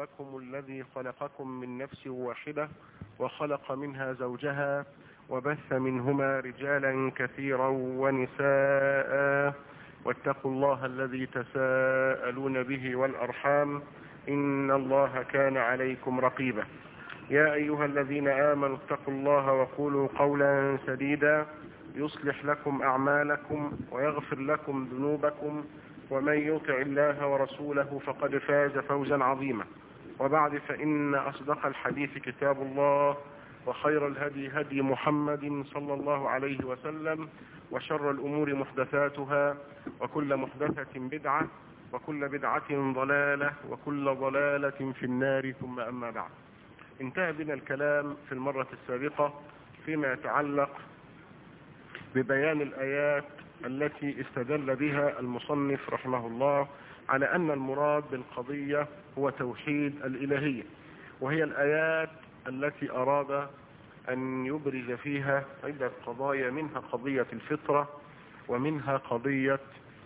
ربكم الذي خلقكم من نفس واحدة وخلق منها زوجها وبث منهما رجالا كثيرا ونساء واتقوا الله الذي تساءلون به والأرحام إن الله كان عليكم رقيبا. يا أيها الذين آمنوا اتقوا الله وقولوا قولا سديدا يصلح لكم أعمالكم ويغفر لكم ذنوبكم ومن يطع الله ورسوله فقد فاز فوزا عظيما. وبعد فإن أصدق الحديث كتاب الله وخير الهدي هدي محمد صلى الله عليه وسلم وشر الأمور محدثاتها وكل محدثة بدعة وكل بدعة ضلالة وكل ضلالة في النار. ثم أما بعد، انتهى بنا الكلام في المرة السابقة فيما يتعلق ببيان الآيات التي استدل بها المصنف رحمه الله على أن المراد بالقضية هو توحيد الإلهية، وهي الآيات التي أراد أن يبرز فيها عدة قضايا، منها قضية الفطرة ومنها قضية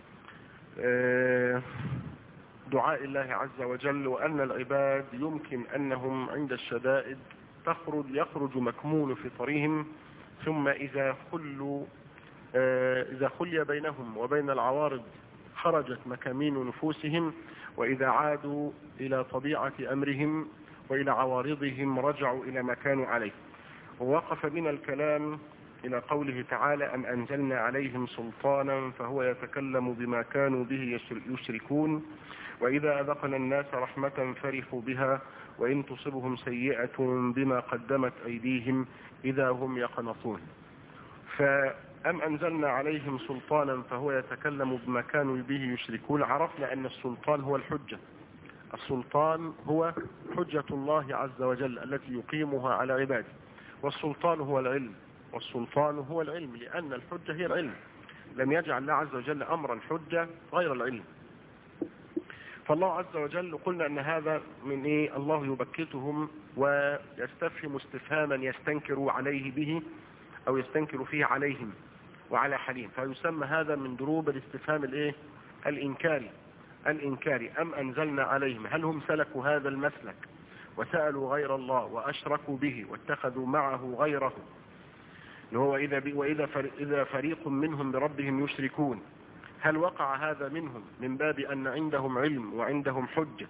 دعاء الله عز وجل، وأن العباد يمكن أنهم عند الشدائد يخرج مكمون فطرهم، ثم إذا خلي بينهم وبين العوارض خرجت مكامين نفوسهم، وإذا عادوا إلى طبيعة أمرهم وإلى عوارضهم رجعوا إلى ما كانوا عليه. ووقف بنا الكلام إلى قوله تعالى أم أنزلنا عليهم سلطانا فهو يتكلم بما كانوا به يشركون وإذا أذقنا الناس رحمة فرحوا بها وإن تصبهم سيئة بما قدمت أيديهم إذا هم يقنطون. فأم أنزلنا عليهم سلطانا فهو يتكلم بما كانوا به يشركون. عرفنا أن السلطان هو الحجة، السلطان هو حجة الله عز وجل التي يقيمها على عباده، والسلطان هو العلم، والسلطان هو العلم لأن الحجة هي العلم، لم يجعل الله عز وجل أمر الحجة غير العلم. فالله عز وجل قلنا أن هذا من الله يبكتهم ويستفهم استفهاما يستنكر عليه به أو يستنكر فيه عليهم وعلى حالهم، فيسمى هذا من دروب الاستفهام الإنكاري. أم أنزلنا عليهم، هل هم سلكوا هذا المسلك وسألوا غير الله وأشركوا به واتخذوا معه غيره، هو وإذا فريق منهم بربهم يشركون، هل وقع هذا منهم من باب أن عندهم علم وعندهم حجة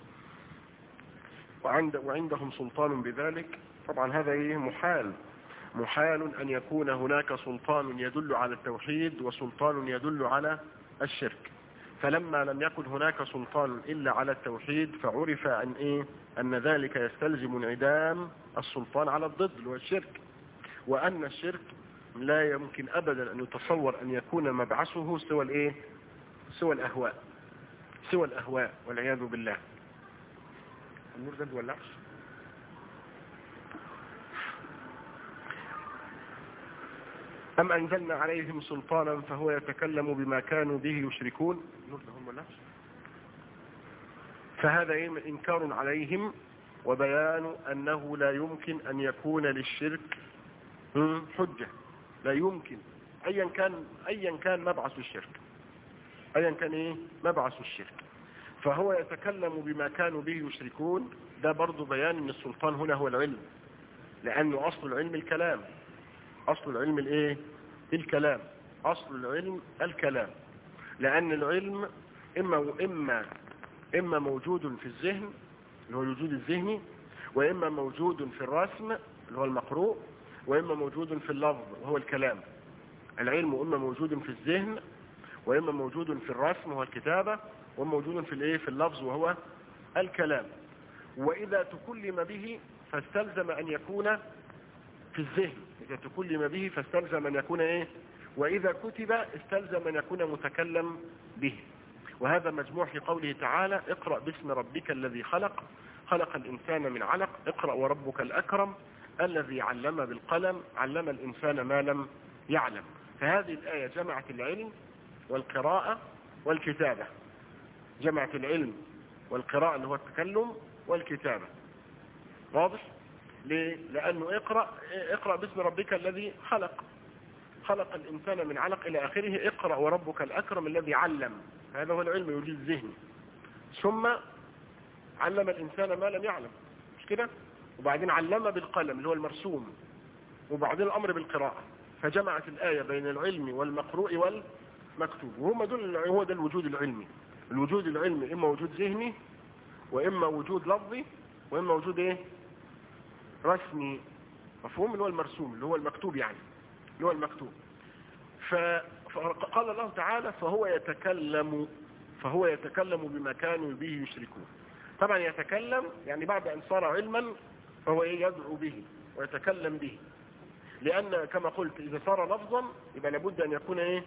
وعندهم سلطان بذلك؟ طبعا هذا محال أن يكون هناك سلطان يدل على التوحيد وسلطان يدل على الشرك. فلما لم يكن هناك سلطان إلا على التوحيد فعرف أن ذلك يستلزم انعدام السلطان على الضد والشرك، وأن الشرك لا يمكن أبدا أن يتصور أن يكون مبعثه سوى الأهواء والعياذ بالله. النور ده مولعش. أم أنزلنا عليهم سلطانا فهو يتكلم بما كانوا به يشركون. النور ده مولعش. فهذا إنكار عليهم وبيان أنه لا يمكن أن يكون للشرك حجة، لا يمكن أيا كان مبعث الشرك، مبعث الشرك. فهو يتكلم بما كانوا به يشركون، ده برضو بيان أن السلطان هنا هو العلم، لأنه أصل العلم الكلام، لأن العلم إما موجود في الذهن اللي هو الوجود الذهني، وإما موجود في الرسم اللي هو المقروء، وإما موجود في اللفظ وهو الكلام. العلم إما موجود في الذهن، وإما موجود في الرسم وهو الكتابة، وإما موجود في اللفظ وهو الكلام. وإذا تكلم به فاستلزم أن يكون في الذهن، إذا تكلم به فاستلزم أن يكون وإذا كتب استلزم أن يكون متكلم به. وهذا مجموع في قوله تعالى اقرأ باسم ربك الذي خلق الإنسان من علق اقرأ وربك الأكرم الذي علم بالقلم علم الإنسان ما لم يعلم. فهذه الآية جمعت العلم والقراءة والكتابة، جمعت العلم والقراءة اللي هو التكلم والكتابة. واضح؟ ليه؟ لأنه اقرأ باسم ربك الذي خلق الإنسان من علق إلى آخره، اقرأ وربك الأكرم الذي علم، هذا هو العلم الوجود الذهني. ثم علم الإنسان ما لم يعلم، مش كده؟ وبعدين علم بالقلم اللي هو المرسوم، وبعدين الأمر بالقراءة، فجمعت الآية بين العلم والمقروء والمكتوب، وهم دول هو ده الوجود العلمي. الوجود العلمي إما وجود ذهني، وإما وجود لفظي، وإما وجود إيه؟ رسمي، مفهوم؟ اللي هو المرسوم، اللي هو المكتوب، يعني اللي هو المكتوب. فقال الله تعالى فهو يتكلم بما كانوا به يشركون. طبعا يتكلم يعني بعد أن صار علما فهو يدعو به ويتكلم به، لأن كما قلت إذا صار لفظا يبقى لابد أن يكون إيه؟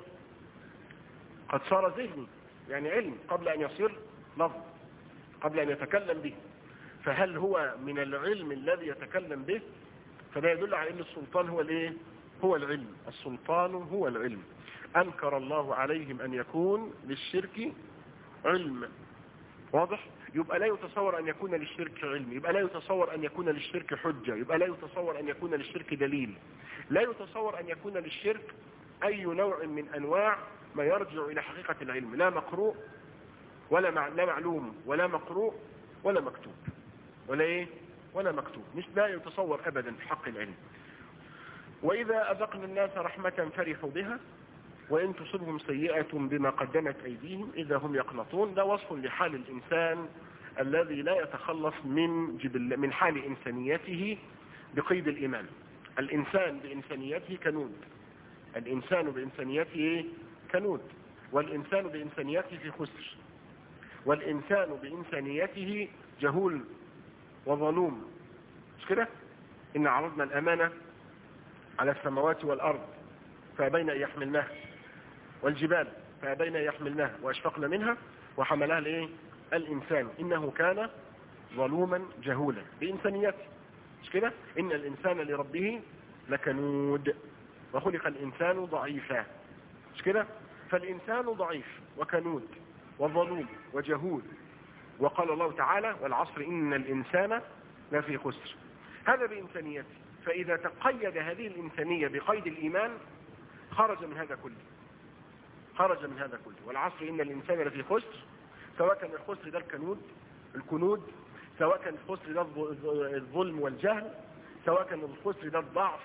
قد صار ذهني، يعني علم قبل أن يصير لفظ، قبل أن يتكلم به. فهل هو من العلم الذي يتكلم به؟ فده يدل على أن السلطان هو الإيه؟ هو العلم. السلطان هو العلم. أنكر الله عليهم أن يكون للشرك علم. واضح؟ يبقى لا يتصور أن يكون للشرك علم، يبقى لا يتصور أن يكون للشرك حجة، يبقى لا يتصور أن يكون للشرك دليل، لا يتصور أن يكون للشرك أي نوع من أنواع ما يرجع إلى حقيقة العلم، لا مقروء ولا لا معلوم ولا مقروء ولا مكتوب ولا إيه؟ ولا مكتوب، مش لا يتصور أبدا في حق العلم. وإذا أذقنا الناس رحمة فرحوا بها وإن تصبهم سيئة بما قدمت أيديهم إذا هم يقنطون. ده وصف لحال الإنسان الذي لا يتخلص من حال إنسانيته بقيد الإيمان. الإنسان بإنسانيته كنود، الإنسان بإنسانيته كنود، والإنسان بإنسانيته في خسر، والإنسان بإنسانيته جهول وظلوم، مش كده؟ إن عرضنا الأمانة على السماوات والأرض فأبين أن يحملناها، والجبال فأبين أن يحملناها وأشفقن منها وحملها الإيه؟ الإنسان إنه كان ظلوما جهولا بإنسانيته، مش كده؟ إن الإنسان لربه لكنود وخلق الإنسان ضعيفا، مش كده؟ فالإنسان ضعيف وكنود وظلوم وجهول. وقال الله تعالى والعصر إن الإنسان لفي خسر. هذا بإنسانيته. فإذا تقيد هذه الإنسانية بقيد الإيمان خرج من هذا كله، خرج من هذا كله. والعصر إن الإنسان لفي خسر، سواء كان الخسر ده الكنود، سواء كان الخسر ده الظلم والجهل، سواء كان الخسر ده الضعف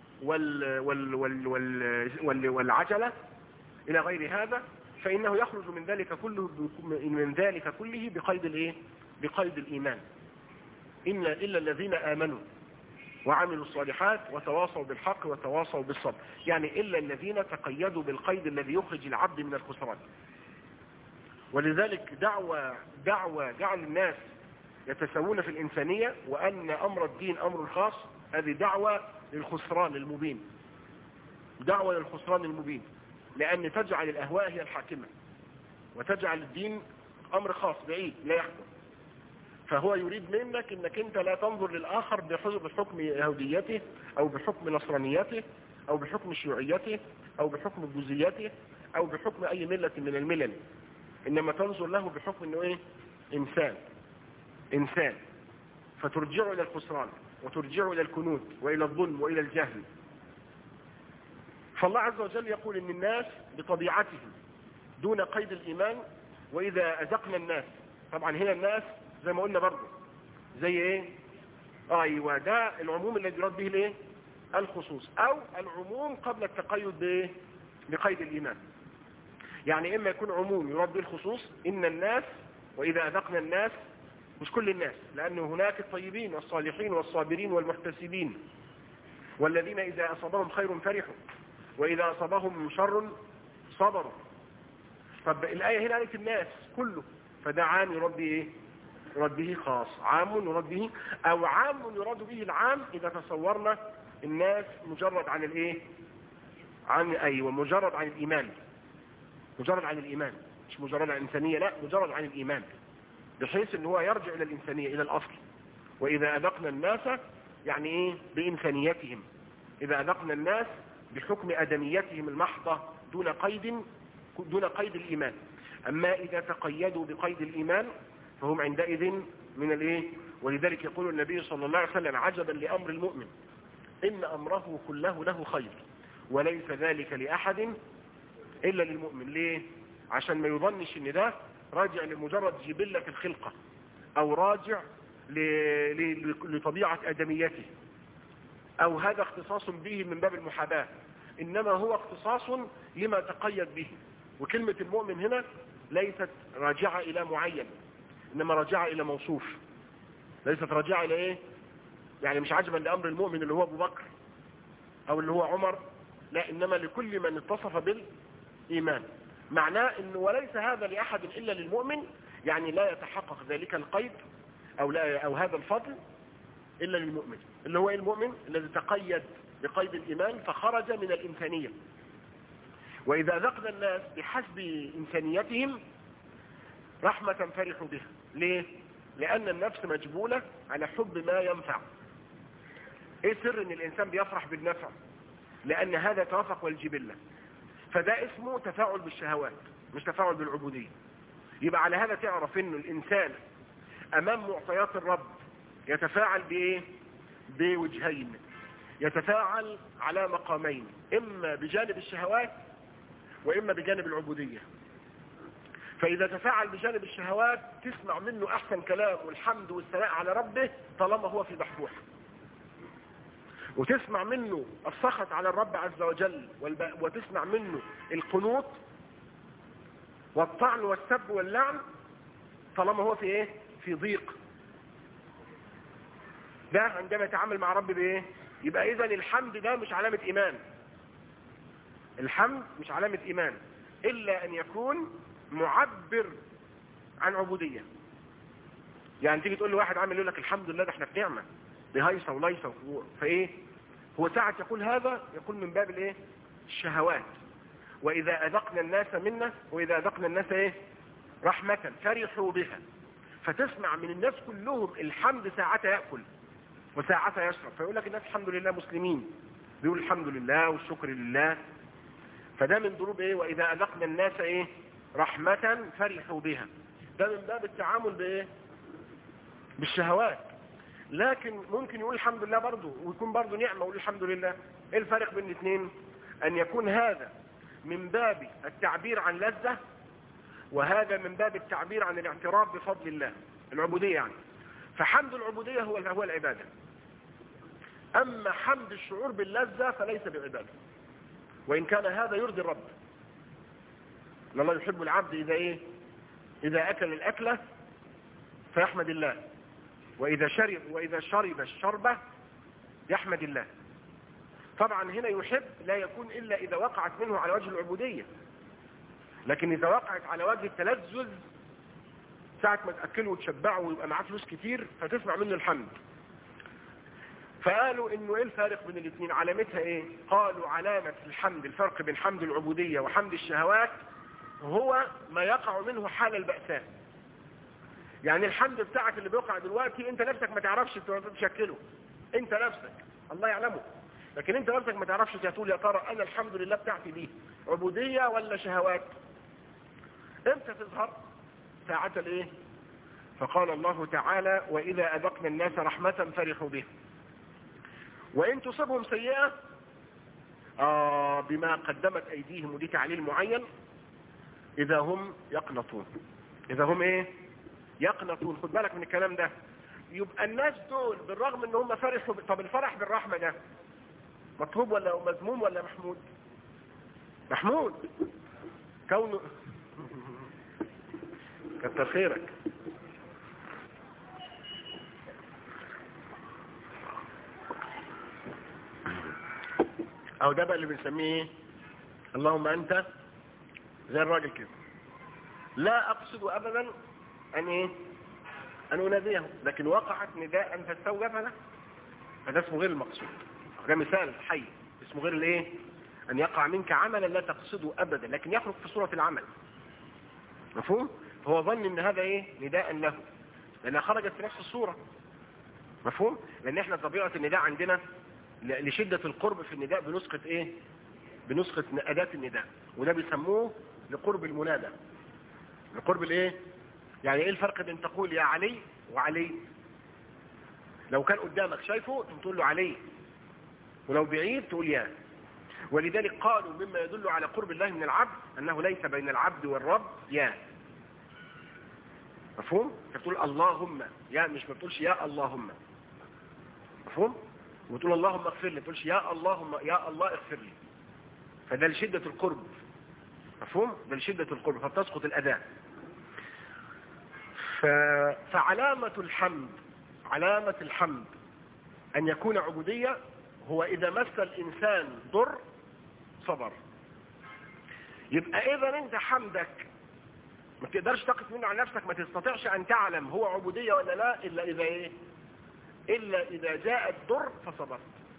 والعجلة إلى غير هذا، فإنه يخرج من ذلك كله بقيد الإيه؟ بقيد الإيمان. إلا الذين آمنوا وعملوا الصالحات وتواصوا بالحق وتواصوا بالصبر، يعني إلا الذين تقيدوا بالقيد الذي يخرج العبد من الخسران. ولذلك دعوة جعل الناس يتساوون في الإنسانية وأن أمر الدين أمر خاص، هذه دعوة للخسران المبين، دعوة للخسران المبين، لأن تجعل الأهواء هي الحاكمة وتجعل الدين أمر خاص بعيد لا يحكم. فهو يريد منك انك انت لا تنظر للآخر بحكم يهوديته او بحكم نصرانيته او بحكم شيوعيته او بحكم بوذيته او بحكم اي ملة من الملل، انما تنظر له بحكم انه ايه؟ انسان. فترجعه الى الخسران وترجعه الى الكنود والى الظلم والى الجهل. فالله عز وجل يقول ان الناس بطبيعتهم دون قيد الايمان. واذا اذقنا الناس، طبعا هنا الناس زي ما قلنا برضه زي ايه؟ ايوه، ده العموم الذي يراد به الايه؟ الخصوص، او العموم قبل التقيد بايه؟ بقيد الايمان. يعني اما يكون عموم يراد به الخصوص، ان الناس واذا اذقنا الناس، مش كل الناس، لان هناك الطيبين والصالحين والصابرين والمحتسبين والذين اذا اصابهم خير فرحوا واذا اصابهم شر صبروا. طب الايه هنا قالت الناس كله، فده عام يراد به ايه؟ يراد به خاص، عام يراد به، او عام يراد به العام اذا تصورنا الناس مجرد عن الايه؟ مجرد عن الايمان، مجرد عن الايمان، مش مجرد عن الانسانيه، لا، مجرد عن الايمان، بحيث ان هو يرجع الى الانسانيه، الى الاصل. واذا اذقنا الناس يعني ايه؟ بانسانيتهم. اذا اذقنا الناس بحكم ادميتهم المحضه دون قيد الايمان. اما اذا تقيدوا بقيد الايمان فهم عندئذ من الايه؟ ولذلك يقول النبي صلى الله عليه وسلم عجبا لامر المؤمن ان امره كله له خير وليس ذلك لاحد الا للمؤمن. ليه؟ عشان ما يظنش ان ده راجع لمجرد جبلة الخلقة او راجع لطبيعة ادميته، او هذا اختصاص به من باب المحاباة، انما هو اختصاص لما تقيد به. وكلمة المؤمن هنا ليست راجعة الى معين، انما راجعة الى موصوف، ليست راجعة الى ايه، يعني مش عجبا لامر المؤمن اللي هو ابو بكر او اللي هو عمر، لا، انما لكل من اتصف بالايمان. معناه انه وليس هذا لاحد الا للمؤمن، يعني لا يتحقق ذلك القيد او هذا الفضل الا للمؤمن، اللي هو المؤمن الذي تقيد بقيد الايمان فخرج من الانسانية. واذا ذقنا الناس بحسب انسانيتهم رحمة فرحوا بها. ليه؟ لان النفس مجبولة على حب ما ينفع. ايه سر ان الانسان بيفرح بالنفع؟ لان هذا توافق والجبلة، فده اسمه تفاعل بالشهوات مش تفاعل بالعبودية. يبقى على هذا تعرف انه الانسان امام معطيات الرب يتفاعل بايه؟ بوجهين، يتفاعل على مقامين، اما بجانب الشهوات واما بجانب العبودية. فاذا تفاعل بجانب الشهوات تسمع منه احسن كلام والحمد والثناء على ربه طالما هو في بحبوح، وتسمع منه السخط على الرب عز وجل، وتسمع منه القنوط والطعن والسب واللعن طالما هو في ايه؟ في ضيق. ده عندما يتعامل مع رب بايه؟ يبقى اذا الحمد ده مش علامة ايمان، الحمد مش علامة ايمان الا ان يكون معبر عن عبودية. يعني تيجي تقول لواحد عامل يقول لك الحمد لله ده احنا في نعمة، دي هيصة وليصة، فايه هو ساعة يقول هذا يقول من باب الايه؟ الشهوات. واذا اذقنا الناس منا، واذا اذقنا الناس ايه؟ رحمة فرحوا بها. فتسمع من الناس كلهم الحمد ساعة يأكل وساعة يشرب، فيقول لك الناس الحمد لله مسلمين، بيقول الحمد لله والشكر لله. فده من ضروب ايه؟ واذا اذقنا الناس ايه؟ رحمة فرحوا بها. ده من باب التعامل بايه؟ بالشهوات. لكن ممكن يقول الحمد لله برضه ويكون برضه نعمة ويقول الحمد لله. ايه الفرق بين الاثنين؟ ان يكون هذا من باب التعبير عن لذة، وهذا من باب التعبير عن الاعتراف بفضل الله، العبودية يعني. فحمد العبودية هو العبادة. اما حمد الشعور باللذة فليس بعبادة، وان كان هذا يرضي الرب. الله يحب العبد اذا ايه؟ اذا اكل الاكلة فيحمد الله، واذا شرب الشربة يحمد الله. طبعا هنا يحب لا يكون الا اذا وقعت منه على وجه العبودية، لكن اذا وقعت على وجه التلذذ ساعة ما تأكله وتشبعه ويبقى معاه فلوس كتير فتسمع منه الحمد. فقالوا انه ايه الفارق بين الاثنين؟ علامتها ايه؟ قالوا علامة الحمد، الفرق بين حمد العبودية وحمد الشهوات هو ما يقع منه حال البأساء. يعني الحمد بتاعك اللي بيقع دلوقتي انت نفسك ما تعرفش تشكله، انت نفسك الله يعلمه، لكن انت نفسك ما تعرفش تقول يا ترى انا الحمد لله بتاعتي دي عبودية ولا شهوات. امتى تظهر؟ ساعة الايه؟ فقال الله تعالى واذا اذقنا الناس رحمة فرحوا بها وان تصبهم سيئة بما قدمت ايديهم، ودي تعليل معين، اذا هم يقنطون. اذا هم ايه؟ يقنطون. خد بالك من الكلام ده. يبقى الناس دول بالرغم ان هم فرحوا طب الفرح بالرحمة ده مطلوب ولا مذموم ولا محمود؟ محمود. كونه كتر خيرك. او ده بقى اللي بنسميه ايه؟ اللهم انت، زي الراجل كده، لا اقصد ابدا ان ايه؟ ان اناديه، لكن وقعت نداء فاستوجب له، فده اسمه غير المقصود. ده مثال حي اسمه غير الايه؟ ان يقع منك عملا لا تقصده ابدا لكن يخرج في صورة العمل. مفهوم؟ هو ظن ان هذا ايه؟ نداء له، لانها خرجت في نفس الصورة. مفهوم؟ لان احنا طبيعة النداء عندنا لشدة القرب في النداء بنسخة ايه؟ بنسخة اداة النداء، وده بيسموه لقرب المنادى. لقرب الايه؟ يعني ايه الفرق بين تقول يا علي وعلي؟ لو كان قدامك شايفه تقول له علي، ولو بعيد تقول يا. ولذلك قالوا مما يدل على قرب الله من العبد انه ليس بين العبد والرب يا. مفهوم؟ انت بتقول اللهم، يا مش ما بتقولش يا اللهم. مفهوم؟ وتقول اللهم اغفر لي، ما بتقولش يا اللهم يا الله اغفر لي. فده لشدة القرب. مفهوم؟ ده لشدة القرب فبتسقط الأداة. فعلامة الحمد، علامة الحمد أن يكون عبودية، هو إذا مس الإنسان ضر صبر. يبقى إذا أنت حمدك ما تقدرش تقف منه عن نفسك، ما تستطيعش أن تعلم هو عبودية ولا لا إلا إذا إيه؟ إلا إذا جاء الضر فصبرت.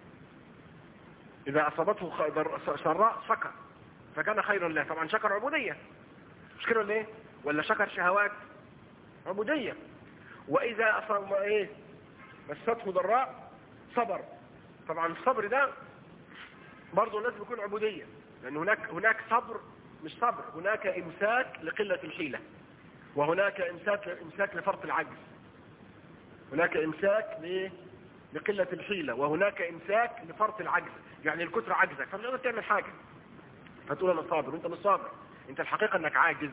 إذا أصابته سراء شكر فكان خيرا له، طبعا شكر عبودية، مش كده ولا إيه؟ ولا شكر شهوات عبودية. وإذا أصاب إيه؟ مسته ضراء صبر. طبعا الصبر ده برضه لازم يكون عبودية، لأن هناك صبر مش صبر، هناك إمساك لقلة الحيلة، وهناك إمساك لفرط العجز. هناك إمساك لقلة الحيلة، وهناك إمساك لفرط العجز، يعني الكثر عجزك فمش قادر تعمل حاجة فتقول أنا صابر وأنت مش صابر، أنت الحقيقة أنك عاجز.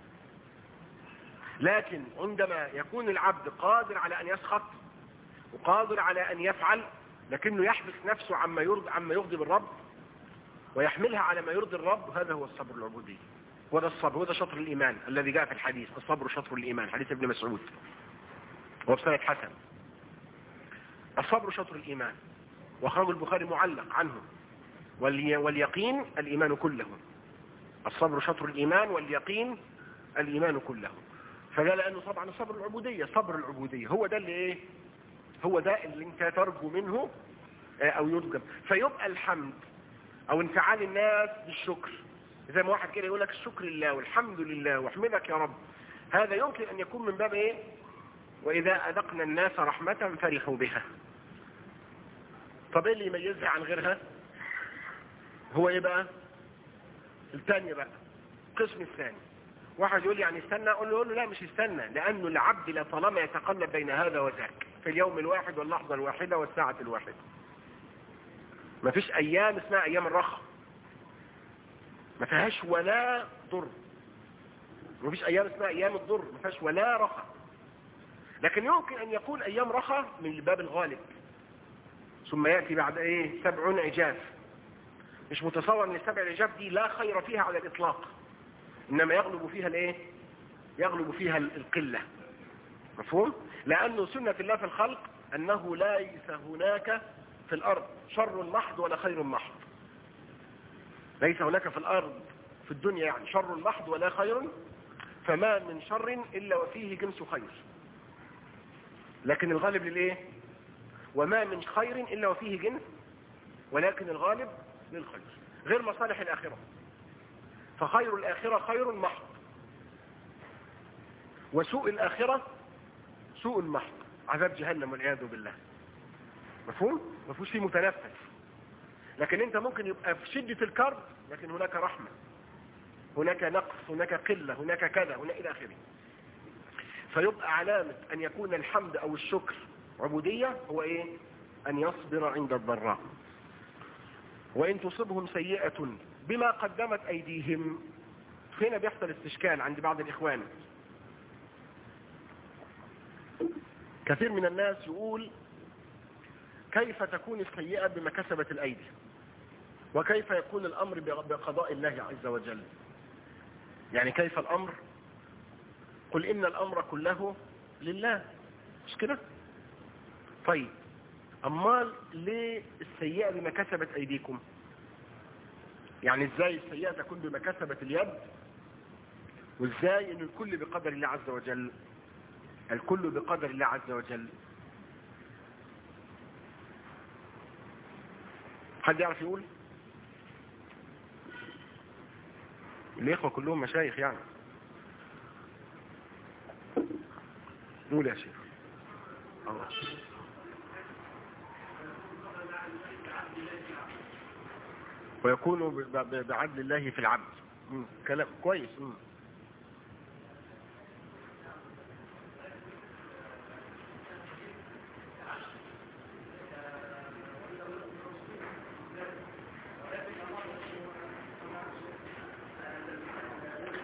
لكن عندما يكون العبد قادر على أن يسخط وقادر على أن يفعل، لكنه يحبس نفسه عما يغضب الرب ويحملها على ما يرضي الرب، هذا هو الصبر العبودي. وده الصبر، وده شطر الإيمان الذي جاء في الحديث، الصبر شطر الإيمان، حديث ابن مسعود وبسند حسن. الصبر شطر الإيمان، وأخرجه البخاري معلق عنه. واليقين الإيمان كله. الصبر شطر الإيمان واليقين الإيمان كله. فده لأنه طبعا الصبر العبودية، صبر العبودية هو ده اللي إيه؟ هو ده اللي انت ترجو منه أو يرجى. فيبقى الحمد أو انفعال الناس بالشكر، زي ما واحد كده يقول لك الشكر لله والحمد لله واحمدك يا رب، هذا يمكن أن يكون من باب إيه؟ وإذا أذقنا الناس رحمة فرحوا بها. طب ايه اللي يميزها عن غيرها؟ هو ايه بقى؟ الثانية بقى، القسم الثاني. واحد يقول لي يعني استنى، اقول له لا مش استنى، لأنه العبد لا طالما يتقلب بين هذا وذاك في اليوم الواحد واللحظة الواحدة والساعة الواحدة. ما فيش أيام اسمها أيام الرخاء، ما فيهاش ولا ضر. ما فيش أيام اسمها أيام الضر، ما فيهاش ولا رخاء. لكن يمكن أن يكون أيام رخاء من الباب الغالب، ثم يأتي بعد ايه 7 عجاف. مش متصور ان 7 عجاف دي لا خير فيها على الإطلاق، إنما يغلب فيها الايه؟ يغلب فيها القلة. مفهوم؟ لأنه سنة الله في الخلق أنه ليس هناك في الأرض شر محض ولا خير محض. ليس هناك في الأرض في الدنيا يعني شر محض ولا خير، فما من شر إلا وفيه جنس خير. لكن الغالب للإيه؟ وما من خير إلا وفيه جنس، ولكن الغالب للخير، غير مصالح الآخرة. فخير الآخرة خير محض، وسوء الآخرة سوء محض، عذاب جهنم والعياذ بالله. مفهوم؟ مفهوش فيه متنفس. لكن انت ممكن يبقى في شدة الكرب لكن هناك رحمة، هناك نقص، هناك قلة، هناك كذا، هناك إلى آخره. فيبقى علامة أن يكون الحمد أو الشكر عبودية هو إيه؟ أن يصبر عند الضراء. وإن تصبهم سيئة بما قدمت أيديهم. هنا بيحصل استشكال عند بعض الإخوان. كثير من الناس يقول كيف تكون السيئة بما كسبت الأيدي، وكيف يكون الأمر بقضاء الله عز وجل؟ يعني كيف الأمر؟ قل إن الأمر كله لله، مش كده؟ طيب أمال ليه السيئة بما كسبت أيديكم؟ يعني إزاي السيئة تكون بما كسبت اليد، وإزاي إن الكل بقدر الله عز وجل؟ الكل بقدر الله عز وجل. حد يعرف يقول؟ الإخوة كلهم مشايخ يعني. قول يا شيخ. الله. ويكون بعدل الله في العبد. كلام كويس.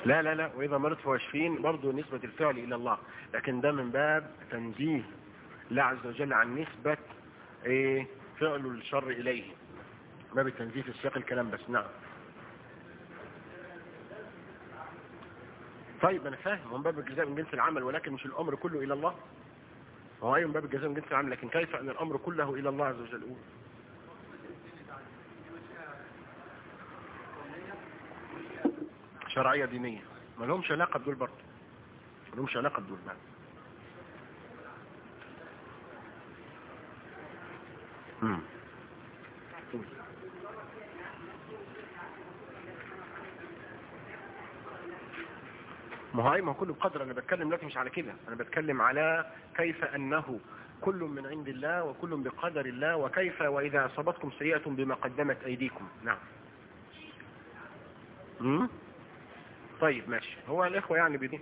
لا لا لا، وإذا مرضت فهو يشفين برضه نسبة الفعل إلى الله، لكن ده من باب تنزيه الله عز وجل عن نسبة إيه فعل الشر إليه، باب التنزيه في سياق الكلام بس. نعم. طيب أنا فاهم، من باب الجزاء من جنس العمل، ولكن مش الأمر كله إلى الله. هو أيضا من باب الجزاء من جنس العمل، لكن كيف أن الأمر كله إلى الله عز وجل؟ شرعية دينية، ما لهمش علاقة بدول برضه، ما لهمش علاقة بدول بقى. ما هو كله بقدر. انا بتكلم دلوقتي مش على كده، انا بتكلم على كيف انه كل من عند الله وكل بقدر الله، وكيف واذا اصابتكم سيئة بما قدمت ايديكم. نعم. طيب ماشي. هو الاخوة يعني بدي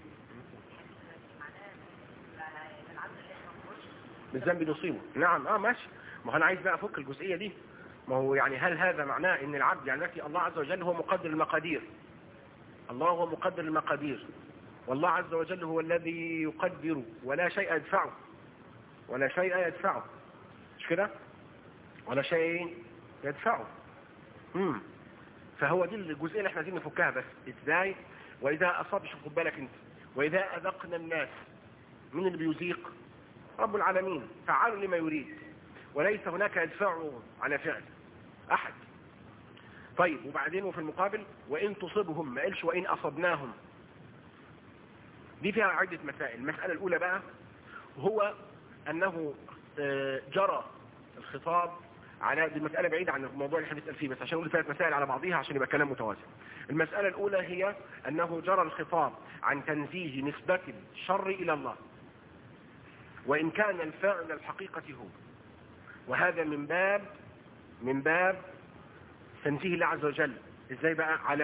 بالذنب نصيبه. نعم ماشي. ما هو انا عايز بقى افك الجزئية دي. ما هو يعني هل هذا معناه ان العبد يعني نفي الله عز وجل هو مقدر المقادير؟ الله هو مقدر المقادير، والله عز وجل هو الذي يقدر ولا شيء يدفعه، ولا شيء يدفعه، مش كده؟ ولا شيء يدفعه. فهو دي الجزئيه اللي احنا عايزين نفكها. بس ازاي؟ واذا اصاب، شوف خد بالك انت، واذا اذقنا الناس، من اللي بيذيق؟ رب العالمين، فعال لما يريد، وليس هناك يدفعه على فعل احد. طيب وبعدين وفي المقابل وان تصبهم، ما قالش وان اصبناهم. دي فيها عدة مسائل. المسألة الأولى بقى هو أنه جرى الخطاب على دي مسألة بعيدة عن الموضوع اللي احنا بنسأل فيه، بس عشان نقول 3 مسائل على بعضيها عشان يبقى كلام متوازن. المسألة الأولى هي أنه جرى الخطاب عن تنزيه نسبة الشر إلى الله، وإن كان الفاعل الحقيقة هو، وهذا من باب تنزيه الله عز وجل. إزاي بقى؟ على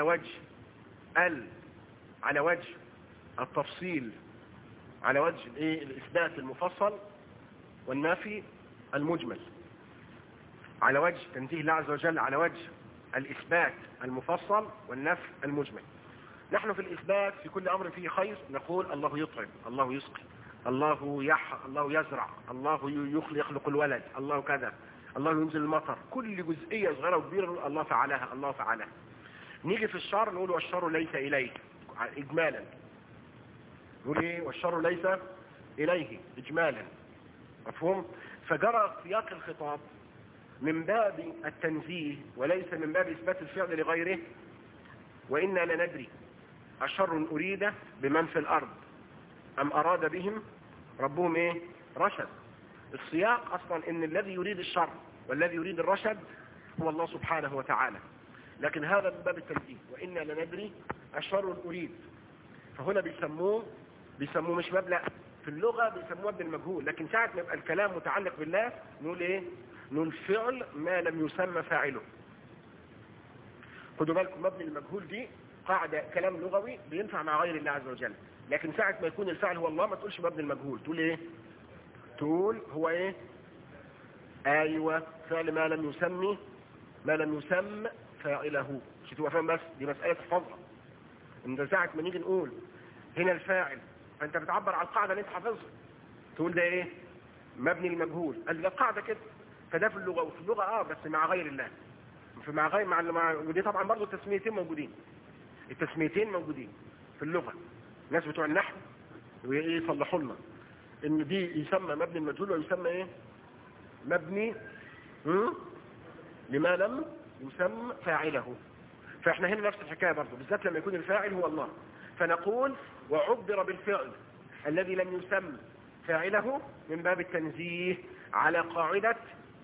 وجه التفصيل، على وجه الإثبات المفصل والنافي المجمل، على وجه تنزيه الله عز وجل على وجه الإثبات المفصل والنفي المجمل. نحن في الإثبات في كل أمر فيه خير نقول الله يطعم، الله يسقي، الله يزرع، الله يخلق الولد، الله كذا، الله ينزل المطر. كل جزئية صغيرة وكبيرة نقول الله فعلها، الله فعلها. نيجي في الشر نقول والشر ليس إليه إجمالا. نقول ايه؟ والشر ليس إليه إجمالا. مفهوم؟ فجرى سياق الخطاب من باب التنزيه وليس من باب إثبات الفعل لغيره. وإنا لندري أشر أريد بمن في الأرض أم أراد بهم ربهم ايه؟ رشد. السياق أصلا إن الذي يريد الشر والذي يريد الرشد هو الله سبحانه وتعالى، لكن هذا من باب التنزيه. وإنا لندري أشر أريد، فهنا بيسموه مش مبلغ في اللغة، بيسموه ابن المجهول، لكن ساعة ما يبقى الكلام متعلق بالله نقول ايه؟ نقول فعل ما لم يسمى فاعله. خدوا بالكم، مبني المجهول دي قاعدة كلام لغوي بينفع مع غير الله عز وجل، لكن ساعة ما يكون الفاعل هو الله ما تقولش مبني المجهول، تقول ايه؟ تقول هو ايه؟ ايوه، فعل ما لم يسم فاعله. مش تبقى فاهم؟ بس دي مسألة تحفظها. ان ساعة ما نيجي نقول هنا الفاعل، فانت بتعبر عن القاعدة اللي انت حافظها، تقول ده ايه؟ مبني المجهول. قال ده قاعدة كده. فده في اللغة، وفي اللغة بس مع غير الله، مع غير ودي طبعا برضه التسميتين موجودين. التسميتين موجودين في اللغة. الناس بتوع النحو يصلحوا لنا ان دي يسمى مبني المجهول ويسمى ايه؟ مبني لما لم يسمى فاعله. فاحنا هنا نفس الحكاية برضه، بالذات لما يكون الفاعل هو الله، فنقول وعبر بالفعل الذي لم يسم فاعله من باب التنزيه على قاعدة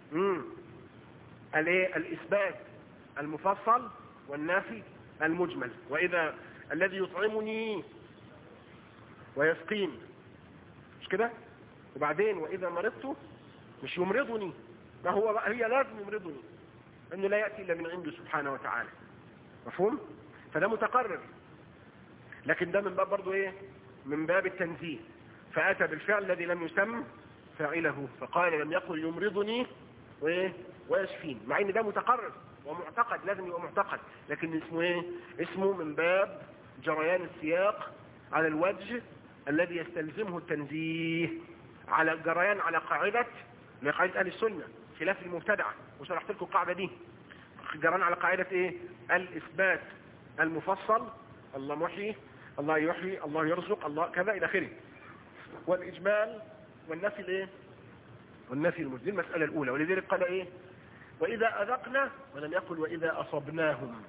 الإثبات المفصل والنافي المجمل. وإذا الذي يطعمني ويسقيني، مش كده؟ وبعدين وإذا مرضت مش يمرضني، ما هو بقى هي لازم يمرضني، انه لا يأتي الا من عنده سبحانه وتعالى. مفهوم؟ فده متقرر، لكن ده من باب برضو ايه؟ من باب التنزيه. فأتى بالفعل الذي لم يسم فاعله، فقال لم يقل يمرضني وايه؟ ويشفين، مع ان ده متقرر ومعتقد، لازم يبقى معتقد، لكن اسمه ايه؟ اسمه من باب جريان السياق على الوجه الذي يستلزمه التنزيه، على الجريان على قاعدة أهل السنة خلاف المبتدعة، وشرحت لكم القاعدة دي. جريان على قاعدة ايه؟ الإثبات المفصل، الله محيي، الله يحيي، الله يرزق، الله كذا إلى آخره، والإجمال والنفي الايه؟ والنفي المجمل. المسألة الأولى. ولذلك قال ايه؟ وإذا أذقنا، ولم يقل وإذا أصبناهم.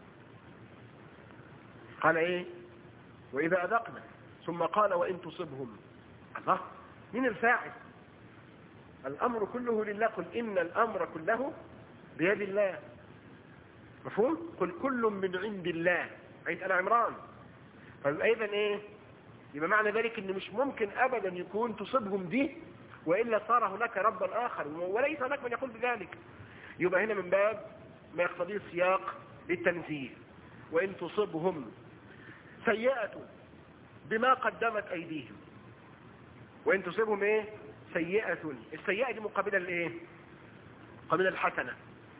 قال ايه؟ وإذا أذقنا، ثم قال وإن تصبهم. الله، من الفاعل؟ الأمر كله لله. قل إن الأمر كله بيد الله. مفهوم؟ قل كل من عند الله. آية آل عمران. فأيضا ايه؟ يبقى معنى ذلك ان مش ممكن ابدا يكون تصيبهم دي وإلا صار هناك ربا آخر، وليس هناك من يقول بذلك. يبقى هنا من باب ما يقتضيه السياق للتنزيه. وإن تصبهم سيئة بما قدمت أيديهم. وإن تصبهم ايه؟ سيئة. السيئة دي مقابلة لايه؟ مقابلة الحسنة.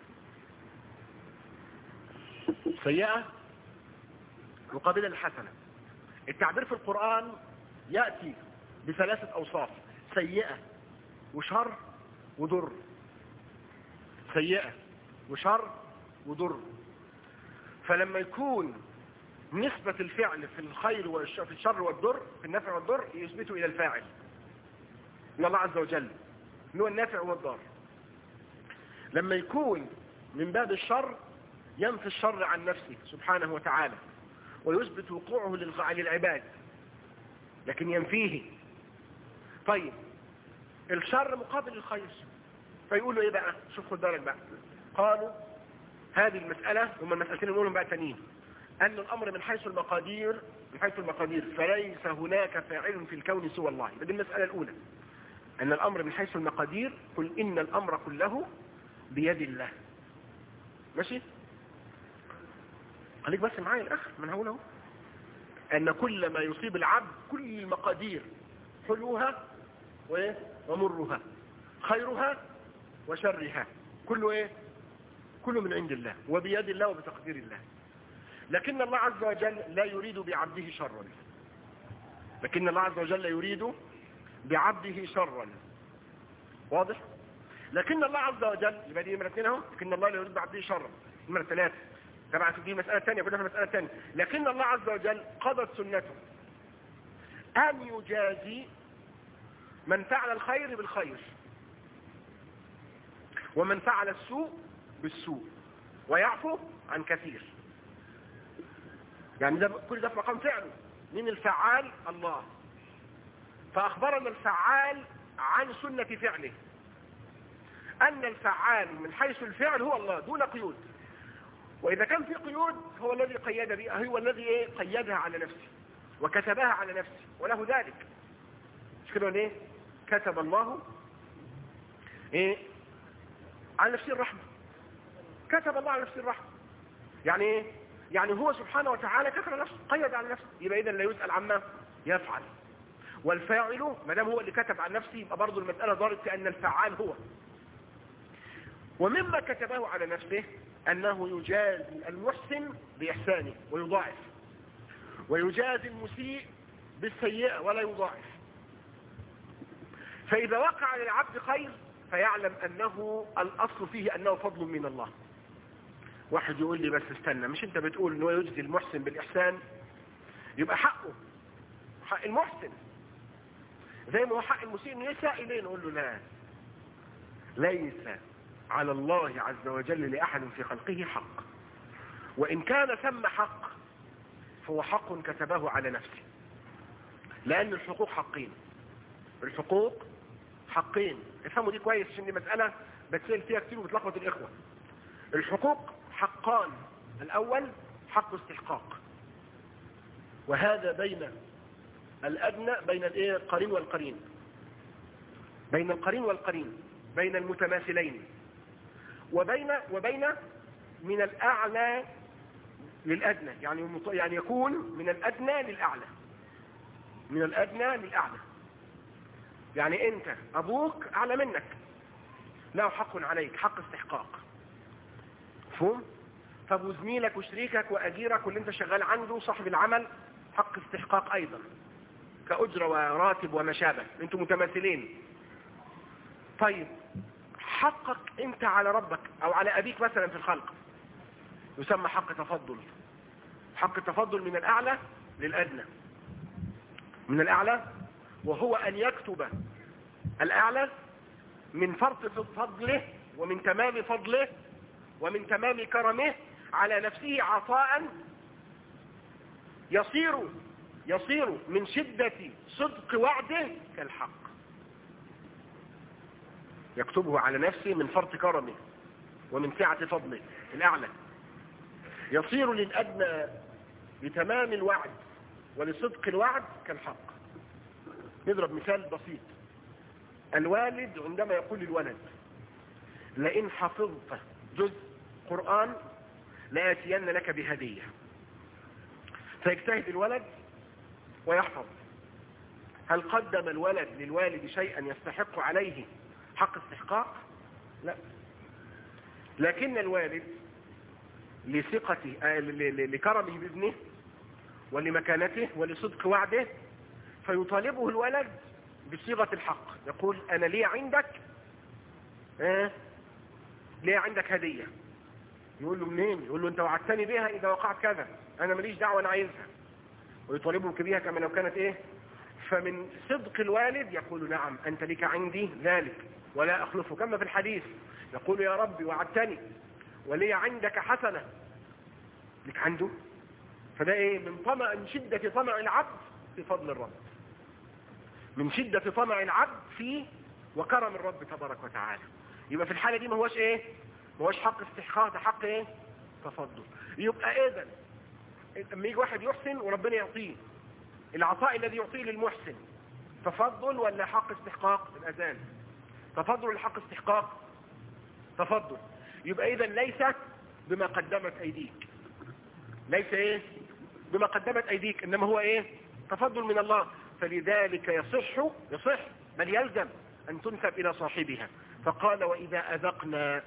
سيئة مقابلة الحسنة. التعبير في القرآن يأتي بثلاثة أوصاف: سيئة وشر وضر. سيئة وشر وضر. فلما يكون نسبة الفعل في الخير في الشر والضر، في النفع والضر، يثبته إلى الفاعل من الله عز وجل، هو النافع والضار. لما يكون من باب الشر، ينفي الشر عن نفسه سبحانه وتعالى ويثبت وقوعه للعباد، لكن ينفيه. طيب الشر مقابل الخير، فيقولوا ايه بقى؟ شوف خد بالك بقى. قالوا هذه المسألة، هم المسألتين نقولهم بقى تانيين، أن الأمر من حيث المقادير، فليس هناك فاعل في الكون سوى الله. دي المسألة الأولى، أن الأمر من حيث المقادير. قل إن الأمر كله بيد الله. ماشي؟ خليك بس معايا الأخ من هؤلاء. أن كل ما يصيب العبد، كل المقادير، حلوها ومرها، خيرها وشرها، كله ايه؟ كله من عند الله وبيد الله وبتقدير الله. لكن الله عز وجل لا يريد بعبده شرا. لكن الله عز وجل يريد بعبده شرا. واضح؟ لكن الله عز وجل، يبقى دي نمرة 2 اهو. لكن الله لا يريد بعبده شرا. نمرة 3 طبعا دي مسألة ثانية، كلها في مسألة ثانية. لكن الله عز وجل قضت سنته أن يجازي من فعل الخير بالخير، ومن فعل السوء بالسوء، ويعفو عن كثير. يعني ده كل ده في مقام فعله. من الفعال؟ الله. فأخبرنا الفعال عن سنة فعله، أن الفعال من حيث الفعل هو الله دون قيود. وإذا كان في قيود هو الذي قيد بها، هو الذي قيدها على نفسه وكتبها على نفسه، وله ذلك. مش كده ليه؟ كتب الله على نفسه الرحمة. كتب الله على نفسه الرحمة. يعني ايه؟ يعني هو سبحانه وتعالى كتب نفسه، قيد على نفسه. يبقى إذن لا يسأل عما يفعل. والفاعل ما دام هو اللي كتب عن نفسه، يبقى برضه المسألة ضارت في أن الفعال هو. ومما كتبه على نفسه أنه يجازي المحسن بإحسانه ويضاعف، ويجازي المسيء بالسيئة ولا يضاعف. فإذا وقع للعبد خير فيعلم أنه الأصل فيه أنه فضل من الله. واحد يقول لي بس استنى، مش أنت بتقول أنه يجزي المحسن بالإحسان؟ يبقى حقه، حق المحسن زي ما هو حق المسيء أنه يساء إليه. نقول له لا، ليس على الله عز وجل لأحد في خلقه حق، وإن كان ثم حق فهو حق كتبه على نفسه. لأن الحقوق حقين، الحقوق حقين. افهموا دي كويس عشان دي مسألة بتسأل فيها كتير وبتلخبط الإخوة. الحقوق حقان. الأول حق استحقاق، وهذا بين الأدنى، بين القرين والقرين، بين القرين والقرين، بين المتماثلين، وبين من الأعلى للأدنى. يعني يكون من الأدنى للأعلى، من الأدنى للأعلى. يعني أنت أبوك أعلى منك، له حق عليك، حق استحقاق. مفهوم؟ طب وزميلك وشريكك وأجيرك واللي أنت شغال عنده، صاحب العمل، حق استحقاق أيضا كأجرة وراتب وما شابه، انتم متماثلين. طيب حقك انت على ربك او على ابيك مثلا في الخلق يسمى حق تفضل. حق التفضل من الاعلى للادنى، من الاعلى، وهو ان يكتب الاعلى من فرط فضله ومن تمام فضله ومن تمام كرمه على نفسه عطاء يصير من شدة صدق وعده كالحق. يكتبه على نفسه من فرط كرمه ومن سعة فضله الأعلى، يصير للأدنى بتمام الوعد ولصدق الوعد كالحق. نضرب مثال بسيط. الوالد عندما يقول للولد لئن حفظت جزء قرآن لآتين لك بهدية، فيجتهد الولد ويحفظ. هل قدم الولد للوالد شيئا يستحق عليه حق استحقاق؟ لا. لكن الوالد لثقته لكرمه بابنه ولمكانته ولصدق وعده فيطالبه الولد بصيغة الحق، يقول أنا لي عندك لي عندك هدية. يقول له منين؟ يقول له أنت وعدتني بها إذا وقعت كذا، أنا ماليش دعوة، أنا عايزها. ويطالبك بها كما لو كانت فمن صدق الوالد يقول نعم أنت لك عندي ذلك ولا أخلفه، كما في الحديث يقول يا ربي وعدتني ولي عندك حسنة، لك عنده. فده من شدة طمع العبد في فضل الرب، من شدة طمع العبد في وكرم الرب تبارك وتعالى. يبقى في الحالة دي ما هوش حق استحقاق، ده حق تفضل. يبقى إذن لما يجي واحد يحسن وربنا يعطيه، العطاء الذي يعطيه للمحسن تفضل ولا حق استحقاق؟ الأذان تفضل ولا حق استحقاق؟ تفضل. يبقى إذن ليس بما قدمت أيديك، ليس بما قدمت أيديك، إنما هو تفضل من الله. فلذلك يصح بل يلزم أن تنسب إلى صاحبها. فقال وإذا أذقنا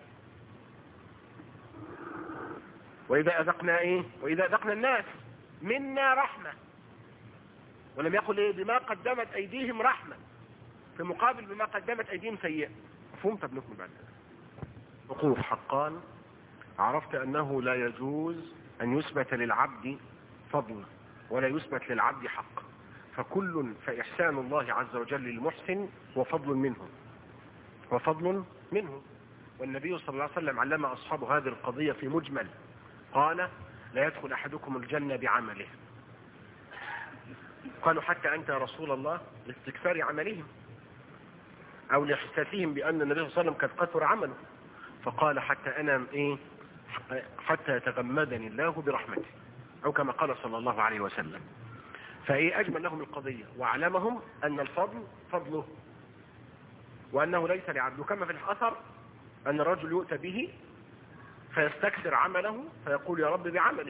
وإذا أذقنا الناس منا رحمة، ولم يقل بما قدمت أيديهم رحمة في مقابل بما قدمت أيديهم سيئة. مفهوم؟ طب نكمل بعد ذلك. وقوف حقان. عرفت أنه لا يجوز أن يثبت للعبد فضل ولا يثبت للعبد حق، فإحسان الله عز وجل للمحسن وفضل منه. والنبي صلى الله عليه وسلم علم أصحابه هذه القضية في مجمل، قال لا يدخل أحدكم الجنة بعمله. قالوا حتى أنت يا رسول الله؟ لاستكثار عملهم أو لإحساسهم بأن النبي صلى الله عليه وسلم قد كثر عمله. فقال حتى أنا حتى يتغمدني الله برحمته، أو كما قال صلى الله عليه وسلم. أجمل لهم القضية وعلمهم أن الفضل فضله وأنه ليس لعبده. كما في الأثر أن الرجل يؤتى به فيستكثر عمله فيقول يا رب بعمله،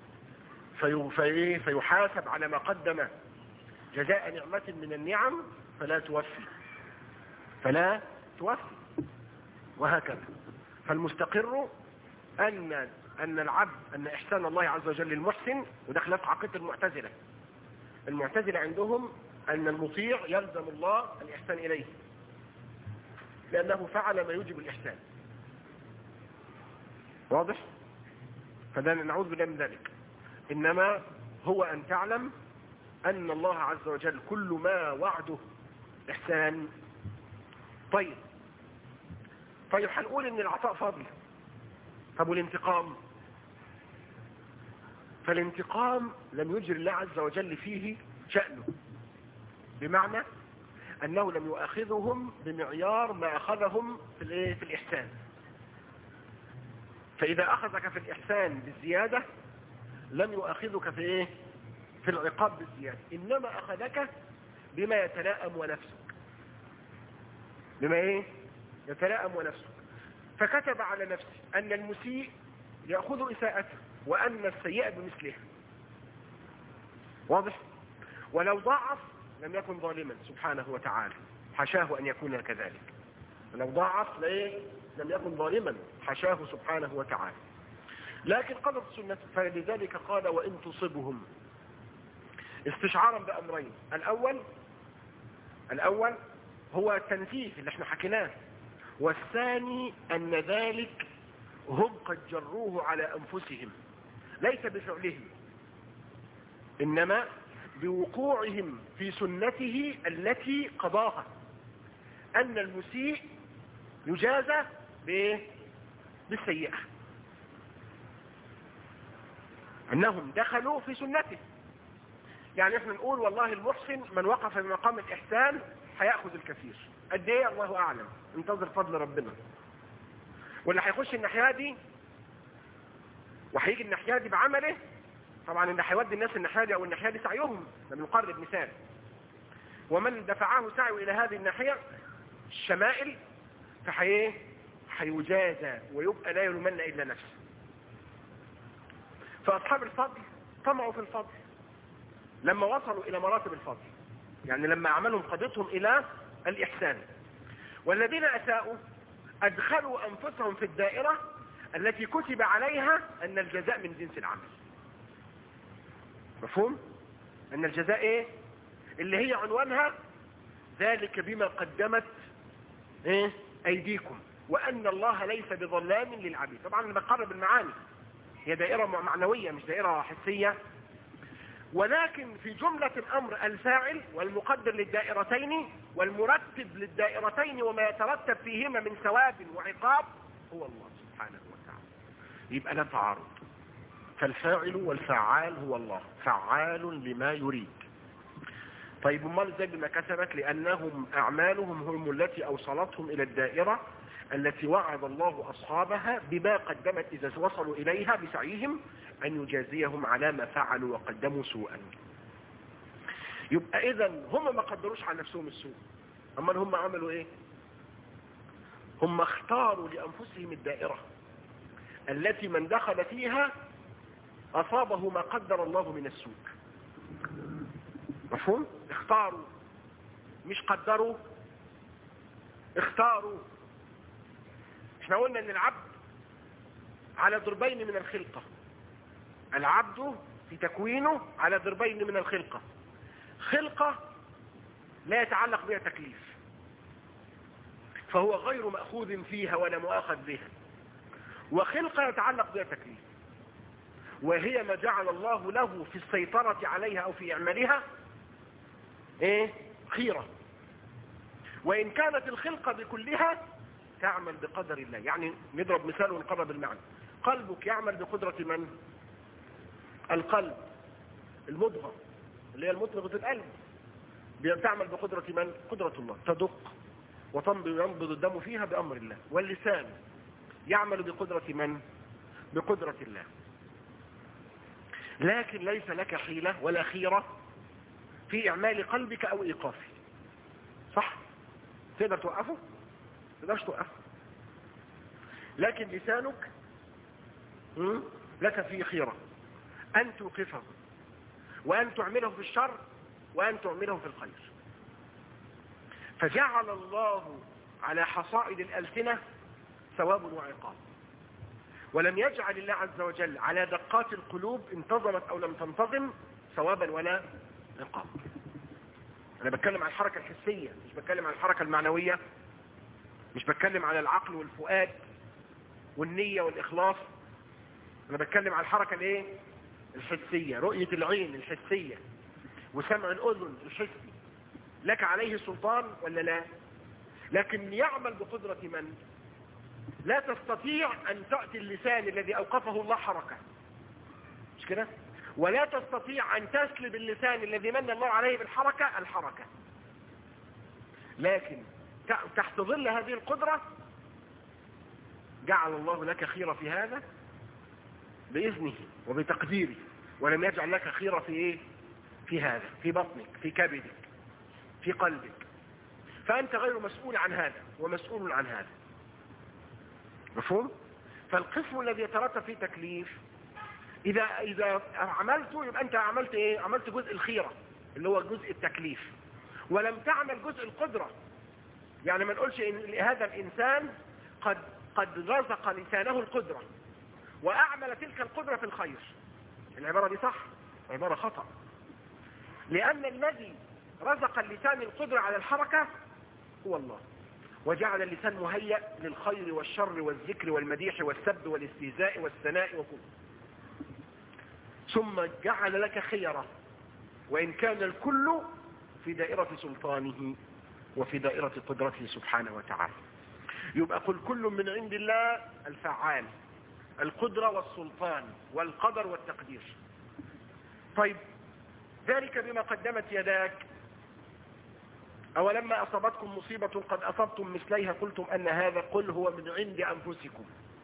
فيحاسب على ما قدم جزاء نعمة من النعم فلا توفي وهكذا. فالمستقر أن إحسان الله عز وجل للمحسن، وده خلاف عقيدة المعتزلة عندهم أن المطيع يلزم الله الإحسان إليه لأنه فعل ما يوجب الإحسان. واضح؟ فده نعوذ بالله من ذلك. إنما هو أن تعلم أن الله عز وجل كل ما وعده إحسان. طيب هنقول إن العطاء فضل. طب والانتقام؟ فالانتقام لم يجر الله عز وجل فيه شأنه، بمعنى أنه لم يؤاخذهم بمعيار ما أخذهم في الإحسان. فإذا أخذك في الإحسان بالزيادة لم يؤاخذك في العقاب بالزيادة، إنما أخذك بما يتلائم ونفسك، فكتب على نفسه أن المسيء يأخذ إساءته وأن السيئة بمثلها. واضح؟ ولو ضاعف لم يكن ظالما سبحانه وتعالى، حشاه أن يكون كذلك. ولو ضاعف لم يكن ظالما، حشاه سبحانه وتعالى. لكن قضت السنة، فلذلك قال وإن تصبهم استشعارا بأمرين. الأول هو التنزيف اللي احنا حكيناه، والثاني أن ذلك هم قد جروه على أنفسهم، ليس بفعلهم إنما بوقوعهم في سنته التي قضاها، أن المسيء يجازى بالسيئة، أنهم دخلوا في سنته. يعني احنا نقول والله المحسن من وقف بمقام الإحسان هيأخذ الكثير، قد ايه الله أعلم، انتظر فضل ربنا. واللي هيخش الناحية دي وهيجي الناحية دي بعمله، طبعا اللي هيودي الناس الناحية دي او الناحية دي سعيهم، ده بنقرب مثال. ومن دفعه سعيه الى هذه الناحية الشمائل هيجازى ويبقى لا يلومن الا نفسه. فاصحاب الفضل طمعوا في الفضل لما وصلوا الى مراتب الفضل، يعني لما عملهم قضتهم الى الاحسان. والذين اساءوا ادخلوا انفسهم في الدائرة التي كتب عليها ان الجزاء من جنس العمل. مفهوم؟ ان الجزاء ايه؟ اللي هي عنوانها ذلك بما قدمت ايديكم وان الله ليس بظلام للعبيد. طبعا انا بقرب المعاني، هي دائرة معنوية مش دائرة حسية، ولكن في جملة الامر الفاعل والمقدر للدائرتين والمرتب للدائرتين وما يترتب فيهما من ثواب وعقاب هو الله سبحانه وتعالى. يبقى لا تعارض، فالفاعل والفعال هو الله، فعال لما يريد. طيب امال ازاي بما كسبت؟ لانهم اعمالهم هم التي اوصلتهم الى الدائرة التي وعد الله اصحابها بما قدمت اذا وصلوا اليها بسعيهم ان يجازيهم على ما فعلوا وقدموا سوءا. يبقى اذا هم ما قدروش على نفسهم السوء، اما هم عملوا ايه؟ هم اختاروا لانفسهم الدائرة التي من دخل فيها اصابه ما قدر الله من السوء. مفهوم؟ اختاروا مش قدروا، اختاروا. احنا قلنا ان العبد على ضربين من الخلقة، العبد في تكوينه على ضربين من الخلقة، خلقة لا يتعلق بها تكليف فهو غير مأخوذ فيها ولا مؤاخذ بها، وخلقة يتعلق بها تكليف وهي ما جعل الله له في السيطرة عليها او في اعمالها خيرة. وان كانت الخلقة بكلها تعمل بقدر الله. يعني نضرب مثال ونقرب المعنى. قلبك يعمل بقدرة من؟ القلب، المضغة اللي هي المضغة القلب تعمل بقدرة من؟ قدرة الله، تدق وينبض الدم فيها بأمر الله. واللسان يعمل بقدرة من؟ بقدرة الله. لكن ليس لك حيلة ولا خيرة في إعمال قلبك أو إيقافه. صح؟ تقدر توقفه؟ تقدرش توقفه. لكن لسانك لك فيه خيرة أن توقفه وأن تعمله في الشر وأن تعمله في الخير. فجعل الله على حصائد الألسنة ثواب وعقاب، ولم يجعل الله عز وجل على دقات القلوب انتظمت أو لم تنتظم ثوابا ولا عقاب. أنا بتكلم عن الحركة الحسية، مش بتكلم عن الحركة المعنوية، مش بتكلم عن العقل والفؤاد والنية والإخلاص. أنا بتكلم عن الحركة الحسية، رؤية العين الحسية وسمع الأذن الحسي. لك عليه سلطان ولا لا؟ لكن يعمل بقدرة من؟ لا تستطيع أن تأتي اللسان الذي أوقفه الله حركة، مش كده؟ ولا تستطيع أن تسلب اللسان الذي من الله عليه بالحركة الحركة. لكن تحت ظل هذه القدرة جعل الله لك خيرة في هذا بإذنه وبتقديره، ولم يجعل لك خيرة في في هذا، في بطنك، في كبدك، في قلبك. فأنت غير مسؤول عن هذا ومسؤول عن هذا. مفهوم؟ فالقسم الذي يترتب فيه تكليف إذا عملته يبقى أنت عملت عملت جزء الخيرة اللي هو جزء التكليف، ولم تعمل جزء القدرة. يعني ما نقولش إن هذا الإنسان قد رزق لسانه القدرة وأعمل تلك القدرة في الخير. العبارة دي صح؟ عبارة خطأ. لأن الذي رزق اللسان القدرة على الحركة هو الله، وجعل اللسان مهيأ للخير والشر والذكر والمديح والسب والاستهزاء والثناء وكل. ثم جعل لك خيرة، وإن كان الكل في دائرة سلطانه وفي دائرة قدرته سبحانه وتعالى. يبقى قل كل من عند الله الفعال، القدرة والسلطان والقدر والتقدير. طيب ذلك بما قدمت يداك، أولما أصابتكم مصيبة قد أصبتم مثليها قلتم أن هذا، قل هو من عند أنفسكم.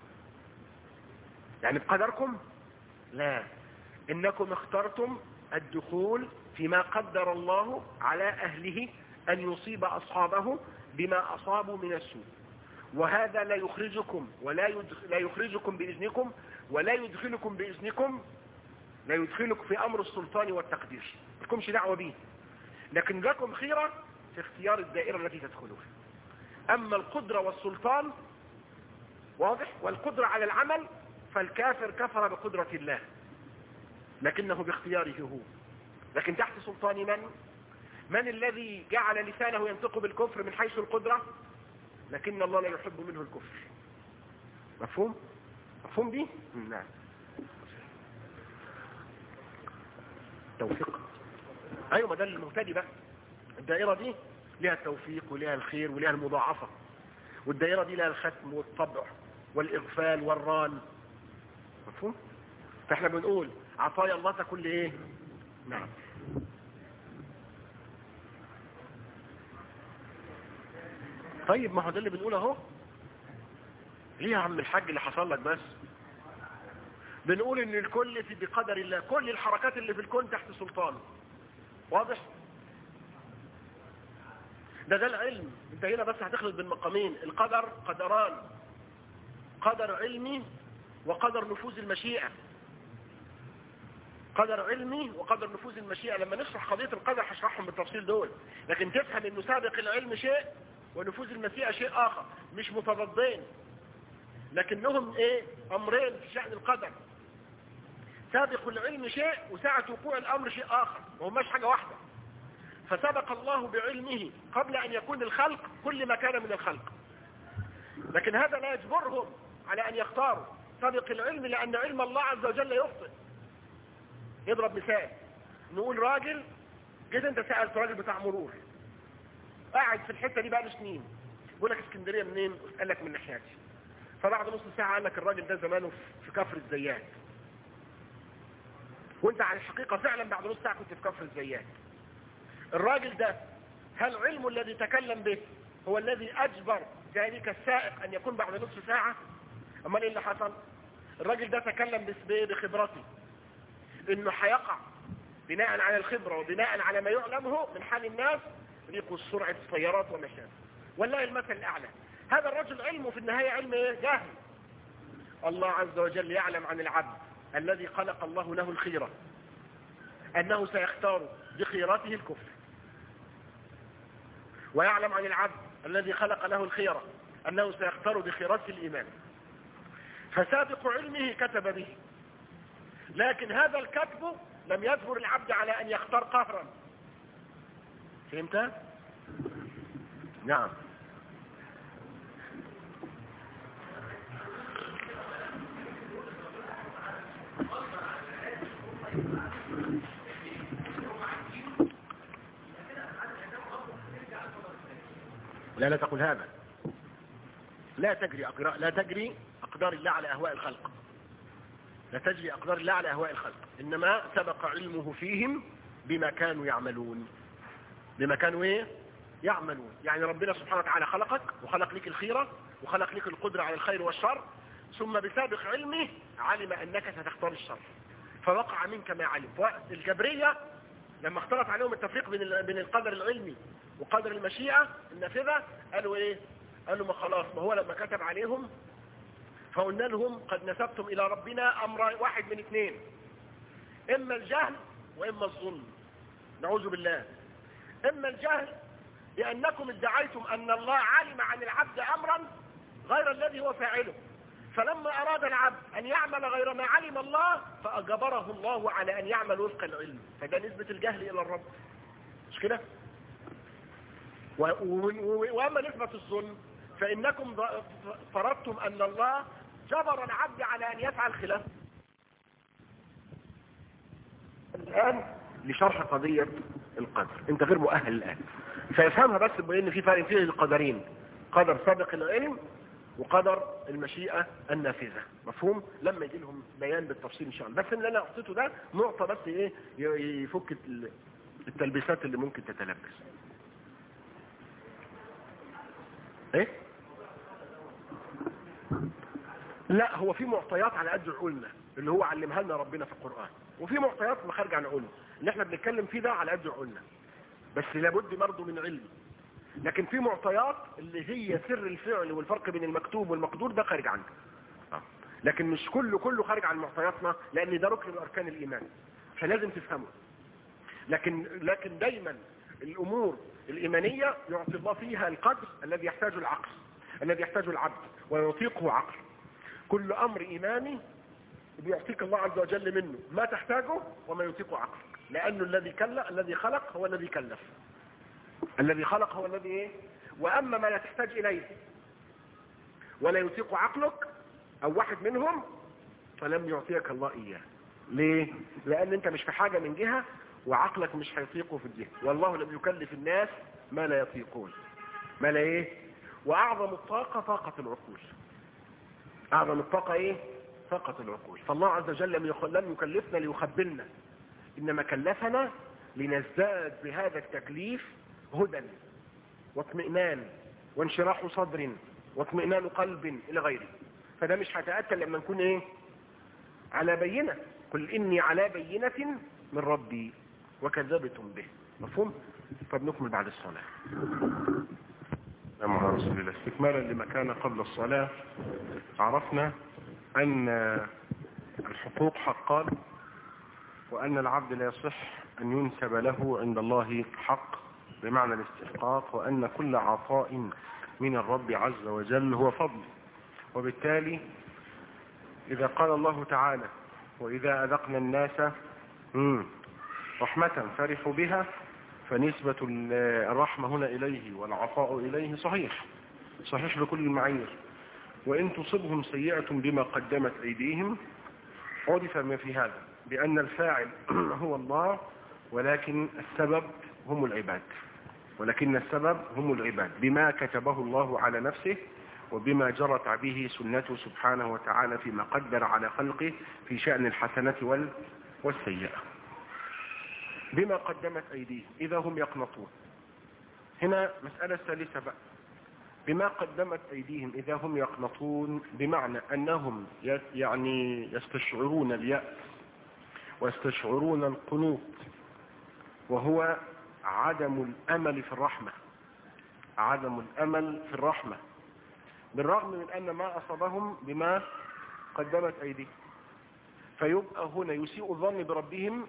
يعني بقدركم؟ لا، إنكم اخترتم الدخول فيما قدر الله على أهله أن يصيب أصحابه بما أصابوا من السوء، وهذا لا يخرجكم لا يخرجكم بإذنكم ولا يدخلكم بإذنكم، لا يدخلكم في أمر السلطان والتقدير، لكمش دعوة به، لكن لكم خيرة في اختيار الدائرة التي تدخلوها. أما القدرة والسلطان واضح، والقدرة على العمل، فالكافر كفر بقدرة الله لكنه باختياره هو، لكن تحت سلطان من الذي جعل لسانه ينطق بالكفر من حيث القدرة، لكن الله لا يحب منه الكفر. مفهوم؟ مفهوم دي؟ نعم. توفيق. ايوه، ما ده المهتدي بقى. الدائرة دي لها التوفيق ولها الخير ولها المضاعفة، والدائرة دي لها الختم والطبع والإغفال والران. مفهوم؟ فاحنا بنقول عطايا الله تكون ايه؟ نعم. طيب ما هو ده اللي بنقوله اهو. ليه يا عم الحاج اللي حصل لك بس؟ بنقول ان الكل في بقدر الله، كل الحركات اللي في الكون تحت سلطانه. واضح؟ ده العلم. انت هنا بس هتخلط بين مقامين، القدر قدران، قدر علمي وقدر نفوذ المشيئة. قدر علمي وقدر نفوذ المشيئة. لما نشرح قضية القدر هشرحهم بالتفصيل دول، لكن تفهم انه سابق العلم شيء ونفوذ المشيئة شيء اخر، مش متضادين، لكنهم ايه؟ امرين في شأن القدر. سابق العلم شيء وساعة وقوع الامر شيء اخر، وهماش حاجة واحدة. فسبق الله بعلمه قبل ان يكون الخلق كل ما كان من الخلق، لكن هذا لا يجبرهم على ان يختاروا. سابق العلم لان علم الله عز وجل يخطئ. نضرب مثال، نقول راجل جيت انت سألت راجل بتاع مرور قاعد في الحتة دي بقاله سنين، بيقول لك اسكندرية منين؟ قال لك من ناحيتي. فبعد نص ساعة قال لك الراجل ده زمانه في كفر الزيات، وانت على الحقيقة فعلا بعد نص ساعة كنت في كفر الزيات. الراجل ده هل علمه الذي تكلم به هو الذي اجبر ذلك السائق ان يكون بعد نصف ساعة؟ اما ايه اللي حصل؟ الراجل ده تكلم بخبرته انه هيقع بناء على الخبرة وبناء على ما يعلمه من حال الناس، ريقوا سرعة السيارات وما شابه. والله المثل الاعلى. هذا الرجل علمه في النهاية علم ايه؟ جاهل. الله عز وجل يعلم عن العبد الذي خلق الله له الخيرة انه سيختار بخيرته الكفر، ويعلم عن العبد الذي خلق له الخيرة انه سيختار بخيرته الايمان. فسابق علمه كتب به، لكن هذا الكتب لم يجبر العبد على ان يختار قهرا. فهمت؟ نعم. لا تقل هذا. لا تجري أقدار الله على أهواء الخلق. لا تجري أقدار الله على أهواء الخلق، إنما سبق علمه فيهم بما كانوا يعملون. بما كانوا إيه؟ يعملون. يعني ربنا سبحانه وتعالى خلقك وخلق لك الخيرة وخلق لك القدرة على الخير والشر، ثم بسابق علمه علم أنك ستختار الشر فوقع منك ما علم. الجبرية لما اختلط عليهم التفريق بين القدر العلمي وقدر المشيئة النافذة قالوا ايه؟ قالوا ما خلاص، ما هو لما كتب عليهم فقلنا لهم قد نسبتم الى ربنا امر واحد من اثنين، اما الجهل واما الظلم، نعوذ بالله. اما الجهل لانكم ادعيتم ان الله علم عن العبد امرا غير الذي هو فاعله، فلما أراد العبد أن يعمل غير ما علم الله فأجبره الله على أن يعمل وفق العلم، فده نسبة الجهل إلى الرب، مش كده؟ وأما نسبة الظلم فإنكم فرضتم أن الله جبر العبد على أن يفعل خلاف. الآن لشرح قضية القدر، أنت غير مؤهل الآن فيفهمها، بس بأن في فرق فيه القدرين، قدر سابق العلم وقدر المشيئة النافذة، مفهوم؟ لما يجي لهم بيان بالتفصيل إن شاء الله. بس اللي أنا أعطيته ده نقطة بس إيه يفك التلبيسات اللي ممكن تتلبس. إيه؟ لا، هو في معطيات على قد عقولنا اللي هو علمها لنا ربنا في القرآن، وفي معطيات خارجة عن عقولنا اللي احنا بنتكلم فيه ده على قد عقولنا، بس لابد برضه من علم. لكن في معطيات اللي هي سر الفعل والفرق بين المكتوب والمقدور ده خارج عنك. لكن مش كله خارج عن معطياتنا، لان ده ركن من اركان الايمان فلازم تفهمه. لكن دايما الامور الايمانيه يعطي الله فيها القدر الذي يحتاجه العقل، الذي يحتاجه العبد ويطيقه عقل. كل امر ايماني بيعطيك الله عز وجل منه ما تحتاجه وما يطيقه عقلك، لانه الذي خلق هو الذي كلف، الذي خلق هو الذي ايه. واما ما لا تحتاج اليه ولا يطيق عقلك او واحد منهم فلم يعطيك الله اياه. ليه؟ لان انت مش في حاجة من جهة وعقلك مش هيطيقه في الجهة، والله لم يكلف الناس ما لا يطيقون. ما لا ايه؟ واعظم الطاقة طاقة العقول. اعظم الطاقة ايه؟ طاقة العقول. فالله عز وجل لم يكلفنا ليخبلنا، انما كلفنا لنزداد بهذا التكليف هدى واطمئنان وانشراح صدر واطمئنان قلب الى غيره. فده مش هيتأتى لما نكون ايه؟ على بينة. قل اني على بينة من ربي وكذبتم به. مفهوم؟ فبنكمل بعد الصلاة. يا محمد رسول الله، استكمالا لما كان قبل الصلاة، عرفنا ان الحقوق حقان، وان العبد لا يصح ان ينسب له عند الله حق بمعنى الاستحقاق، وان كل عطاء من الرب عز وجل هو فضل. وبالتالي اذا قال الله تعالى واذا اذقنا الناس رحمة فرحوا بها، فنسبة الرحمة هنا اليه والعطاء اليه صحيح بكل المعايير. وان تصبهم سيئة بما قدمت ايديهم عرف ما في هذا بان الفاعل هو الله، ولكن السبب هم العباد بما كتبه الله على نفسه وبما جرت به سنته سبحانه وتعالى فيما قدر على خلقه في شأن الحسنة والسيئة. بما قدمت أيديهم إذا هم يقنطون. هنا مسألة ثالثة بقى، بما قدمت أيديهم إذا هم يقنطون، بمعنى أنهم يعني يستشعرون اليأس ويستشعرون القنوط، وهو عدم الأمل في الرحمة، بالرغم من أن ما أصابهم بما قدمت أيديهم. فيبقى هنا يسيء الظن بربهم،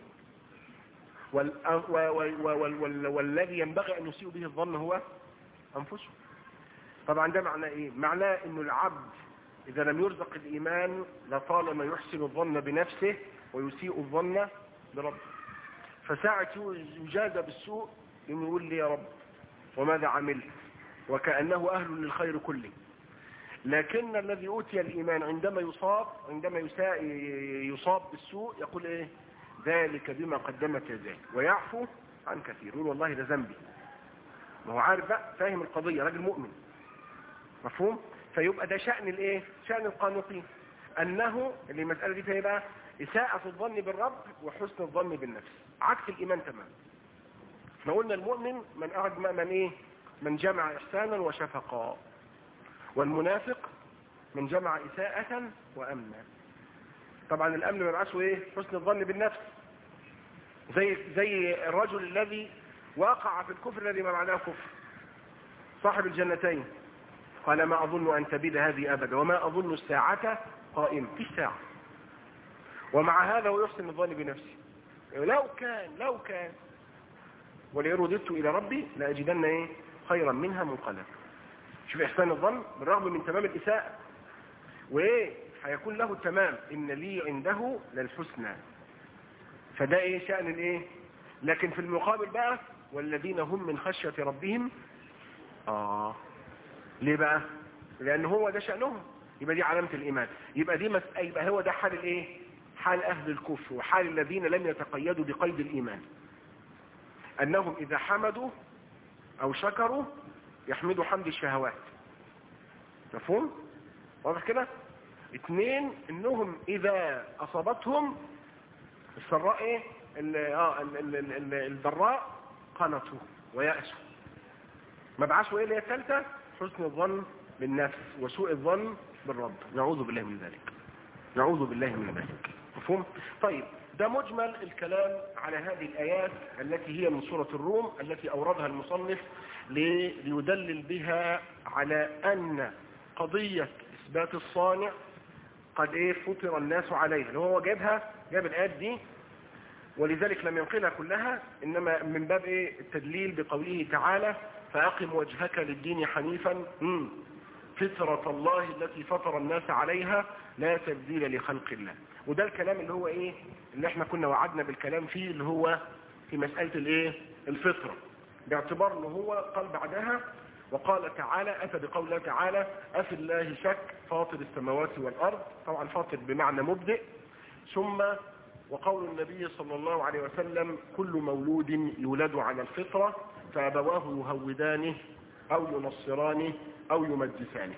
والذي ينبغي أن يسيء به الظن هو أنفسهم. طبعا ده معناه إيه؟ معناه أن العبد إذا لم يرزق الإيمان لطالما يحسن الظن بنفسه ويسيء الظن بربه. فساعة يجازى بالسوء يقول لي يا رب وماذا عملت، وكأنه أهل للخير كله. لكن الذي أوتي الإيمان عندما يصاب بالسوء يقول إيه؟ ذلك بما قدمت يداي، ويعفو عن كثير، يقول والله ده ذنبي. ما هو عارف بقى، فاهم القضية، راجل مؤمن. مفهوم؟ فيبقى ده شأن الايه؟ شأن القانطين، انه اللي المسألة دي فيها بقى إساءة الظن بالرب وحسن الظن بالنفس، عكس الإيمان تمام. احنا قلنا المؤمن من جمع إحسانا وشفقا، والمنافق من جمع إساءة وأمنا. طبعا الأمن مبعثه ايه؟ حسن الظن بالنفس. زي الرجل الذي وقع في الكفر الذي ما معناه كفر، صاحب الجنتين، قال ما أظن أن تبيد هذه أبدا وما أظن الساعة قائمة، في الساعة، ومع هذا ويحسن الظن بنفسه. لو كان ولئن رددت إلى ربي لأجدن ايه؟ خيرا منها منقلبا. شوف إحسان الظن بالرغم من تمام الإساءة. وايه هيكون له التمام، ان لي عنده للحسنى. فده ايه شأن الايه. لكن في المقابل بقى والذين هم من خشية ربهم ليه بقى؟ لان هو ده شأنهم، يبقى دي علامة الايمان، يبقى دي يبقى هو ده حال الايه، حال اهل الكفر وحال الذين لم يتقيدوا بقيد الايمان، انهم اذا حمدوا او شكروا يحمدوا حمد الشهوات. مفهوم؟ واضح كده؟ 2 انهم اذا اصابتهم السراء ايه الضراء قنطوا ويأسوا. ما بعثوا ايه اللي هي الثالثه؟ حسن الظن بالنفس وسوء الظن بالرب. نعوذ بالله من ذلك، نعوذ بالله من ذلك. مفهوم؟ طيب ده مجمل الكلام على هذه الآيات التي هي من سورة الروم التي أوردها المصنف ليدلل بها على أن قضية إثبات الصانع قد فطر الناس عليها. اللي هو جاب الآيات دي ولذلك لم ينقلها كلها، إنما من باب التدليل بقوله تعالى فأقم وجهك للدين حنيفا فطرة الله التي فطر الناس عليها لا تبديل لخلق الله. وده الكلام اللي هو اللي احنا كنا وعدنا بالكلام فيه، اللي هو في مسألة الفطرة، باعتبار انه هو قال بعدها وقال تعالى أتى بقول الله تعالى أفي الله شك فاطر السماوات والأرض، طبعا فاطر بمعنى مبدئ، ثم وقول النبي صلى الله عليه وسلم كل مولود يولد على الفطرة فأبواه يهودانه أو ينصرانه أو يمجسانه.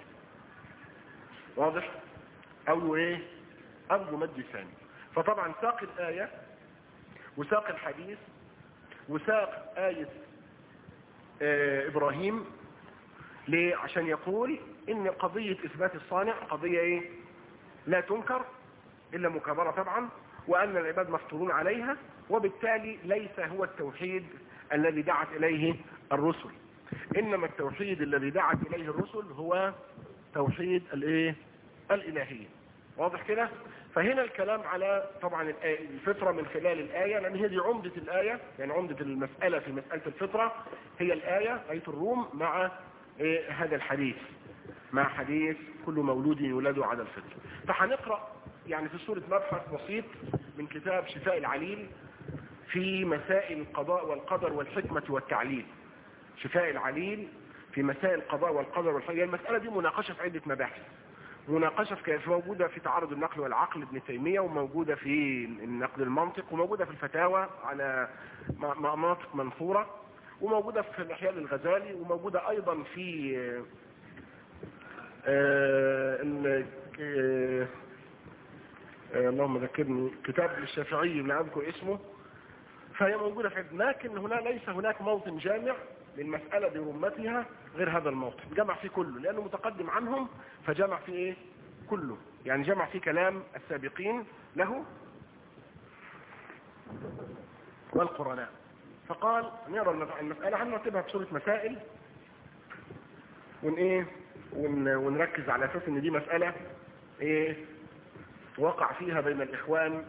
واضح؟ أو يمجسانه. فطبعا ساق الآية وساق الحديث وساق آية إبراهيم ليه؟ عشان يقول إن قضية إثبات الصانع قضية لا تنكر إلا مكابرة طبعا، وأن العباد مفطورون عليها، وبالتالي ليس هو التوحيد الذي دعت إليه الرسل، إنما التوحيد الذي دعت إليه الرسل هو توحيد الإلهية. واضح كده؟ فهنا الكلام على طبعا الفطرة من خلال الآية، لأن هي دي عمدة الآية، يعني عمدة المسألة في مسألة الفطرة هي الآية آية الروم مع هذا الحديث، مع حديث كل مولود يولد على الفطرة. فهنقرأ يعني في سورة مبحث بسيط من كتاب شفاء العليل في مسائل القضاء والقدر والحكمة والتعليل. شفاء العليل في مسائل القضاء والقدر والحكمة. المسألة دي مناقشة في عدة مباحث، مناقشة موجودة في تعارض النقل والعقل ابن تيمية، وموجودة في النقل المنطق، وموجودة في الفتاوى على مناطق منثورة، وموجودة في الإحياء للغزالي، وموجودة أيضا في اللهم ذكرني كتاب للشافعي لا أذكر اسمه. فهي موجودة في لكن هنا ليس هناك موطن جامع للمسألة برمتها غير هذا الموطن، جمع فيه كله لأنه متقدم عنهم، فجمع فيه كله، يعني جمع فيه كلام السابقين له والقرناء. فقال نرى المسألة هنرتبها بصورة مسائل ونركز على أساس ان دي مسألة وقع فيها بين الإخوان.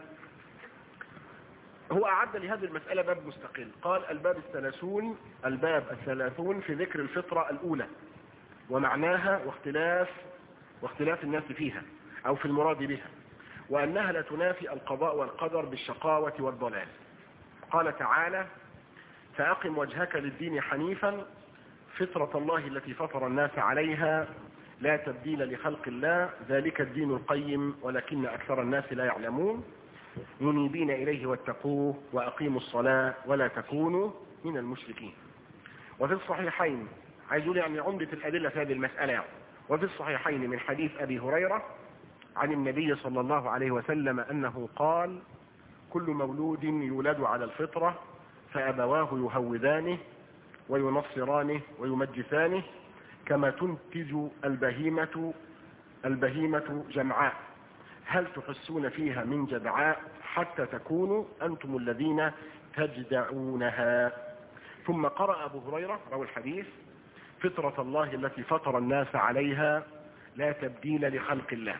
هو أعد لهذه المسألة باب مستقل، قال الباب الثلاثون في ذكر الفطرة الأولى ومعناها واختلاف الناس فيها أو في المراد بها، وأنها لا تنافي القضاء والقدر بالشقاوة والضلال. قال تعالى فأقم وجهك للدين حنيفا فطرة الله التي فطر الناس عليها لا تبديل لخلق الله ذلك الدين القيم ولكن أكثر الناس لا يعلمون منيبين إليه واتقوه وأقيموا الصلاة ولا تكونوا من المشركين. وفي الصحيحين عايز يقول يعني عمدة الأدلة في هذه المسألة، وفي الصحيحين من حديث أبي هريرة عن النبي صلى الله عليه وسلم أنه قال كل مولود يولد على الفطرة فأبواه يهودانه وينصرانه ويمجسانه كما تنتج البهيمة جمعاء هل تحسون فيها من جدعاء حتى تكونوا أنتم الذين تجدعونها. ثم قرأ أبو هريرة روى الحديث فطرة الله التي فطر الناس عليها لا تبديل لخلق الله.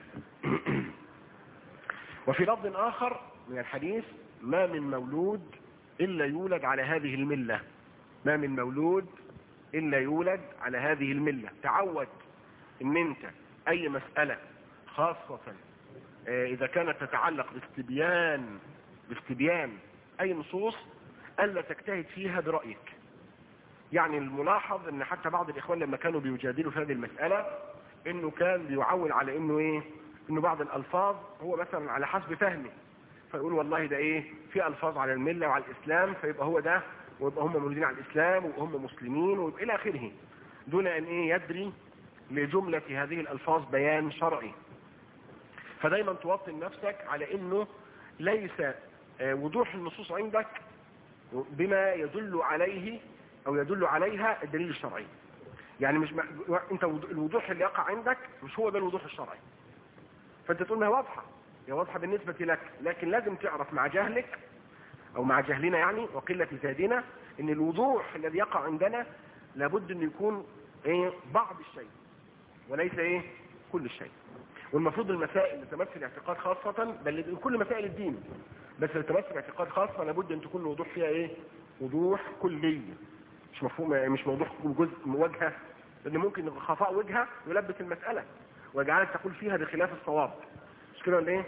وفي لفظ آخر من الحديث ما من مولود إلا يولد على هذه الملة، ما من مولود إلا يولد على هذه الملة. تعود إن أنت أي مسألة خاصة إذا كانت تتعلق باستبيان أي نصوص ألا تجتهد فيها برأيك. يعني الملاحظ أن حتى بعض الإخوان لما كانوا بيجادلوا في هذه المسألة أنه كان بيعول على أنه أنه بعض الألفاظ هو مثلا على حسب فهمه، فيقول والله ده في ألفاظ على الملة وعلى الإسلام، فيبقى هو ده، ويبقى هم مولودين على الإسلام وهم مسلمين ويبقى إلى آخره، دون أن يدري لجملة هذه الألفاظ بيان شرعي. فدايما توطن نفسك على أنه ليس وضوح النصوص عندك بما يدل عليه أو يدل عليها الدليل الشرعي. يعني مش انت الوضوح اللي يقع عندك مش هو ده الوضوح الشرعي، فانت تقول ما هي واضحة، هي واضحة بالنسبة لك، لكن لازم تعرف مع جهلك او مع جهلنا يعني وقلة زادنا ان الوضوح الذي يقع عندنا لابد ان يكون بعض الشيء وليس كل الشيء. والمفروض المسائل اللي تمثل الاعتقاد خاصة، بل كل مسائل الدين، بس اللي تمثل الاعتقاد خاصة لابد ان تكون الوضوح فيها وضوح كلي، مش مفهوم، مش موضوح جزء وجهة، لان ممكن خفاء وجهة يلبس المسألة ويجعلك تقول فيها بخلاف الصواب، مش كده ولا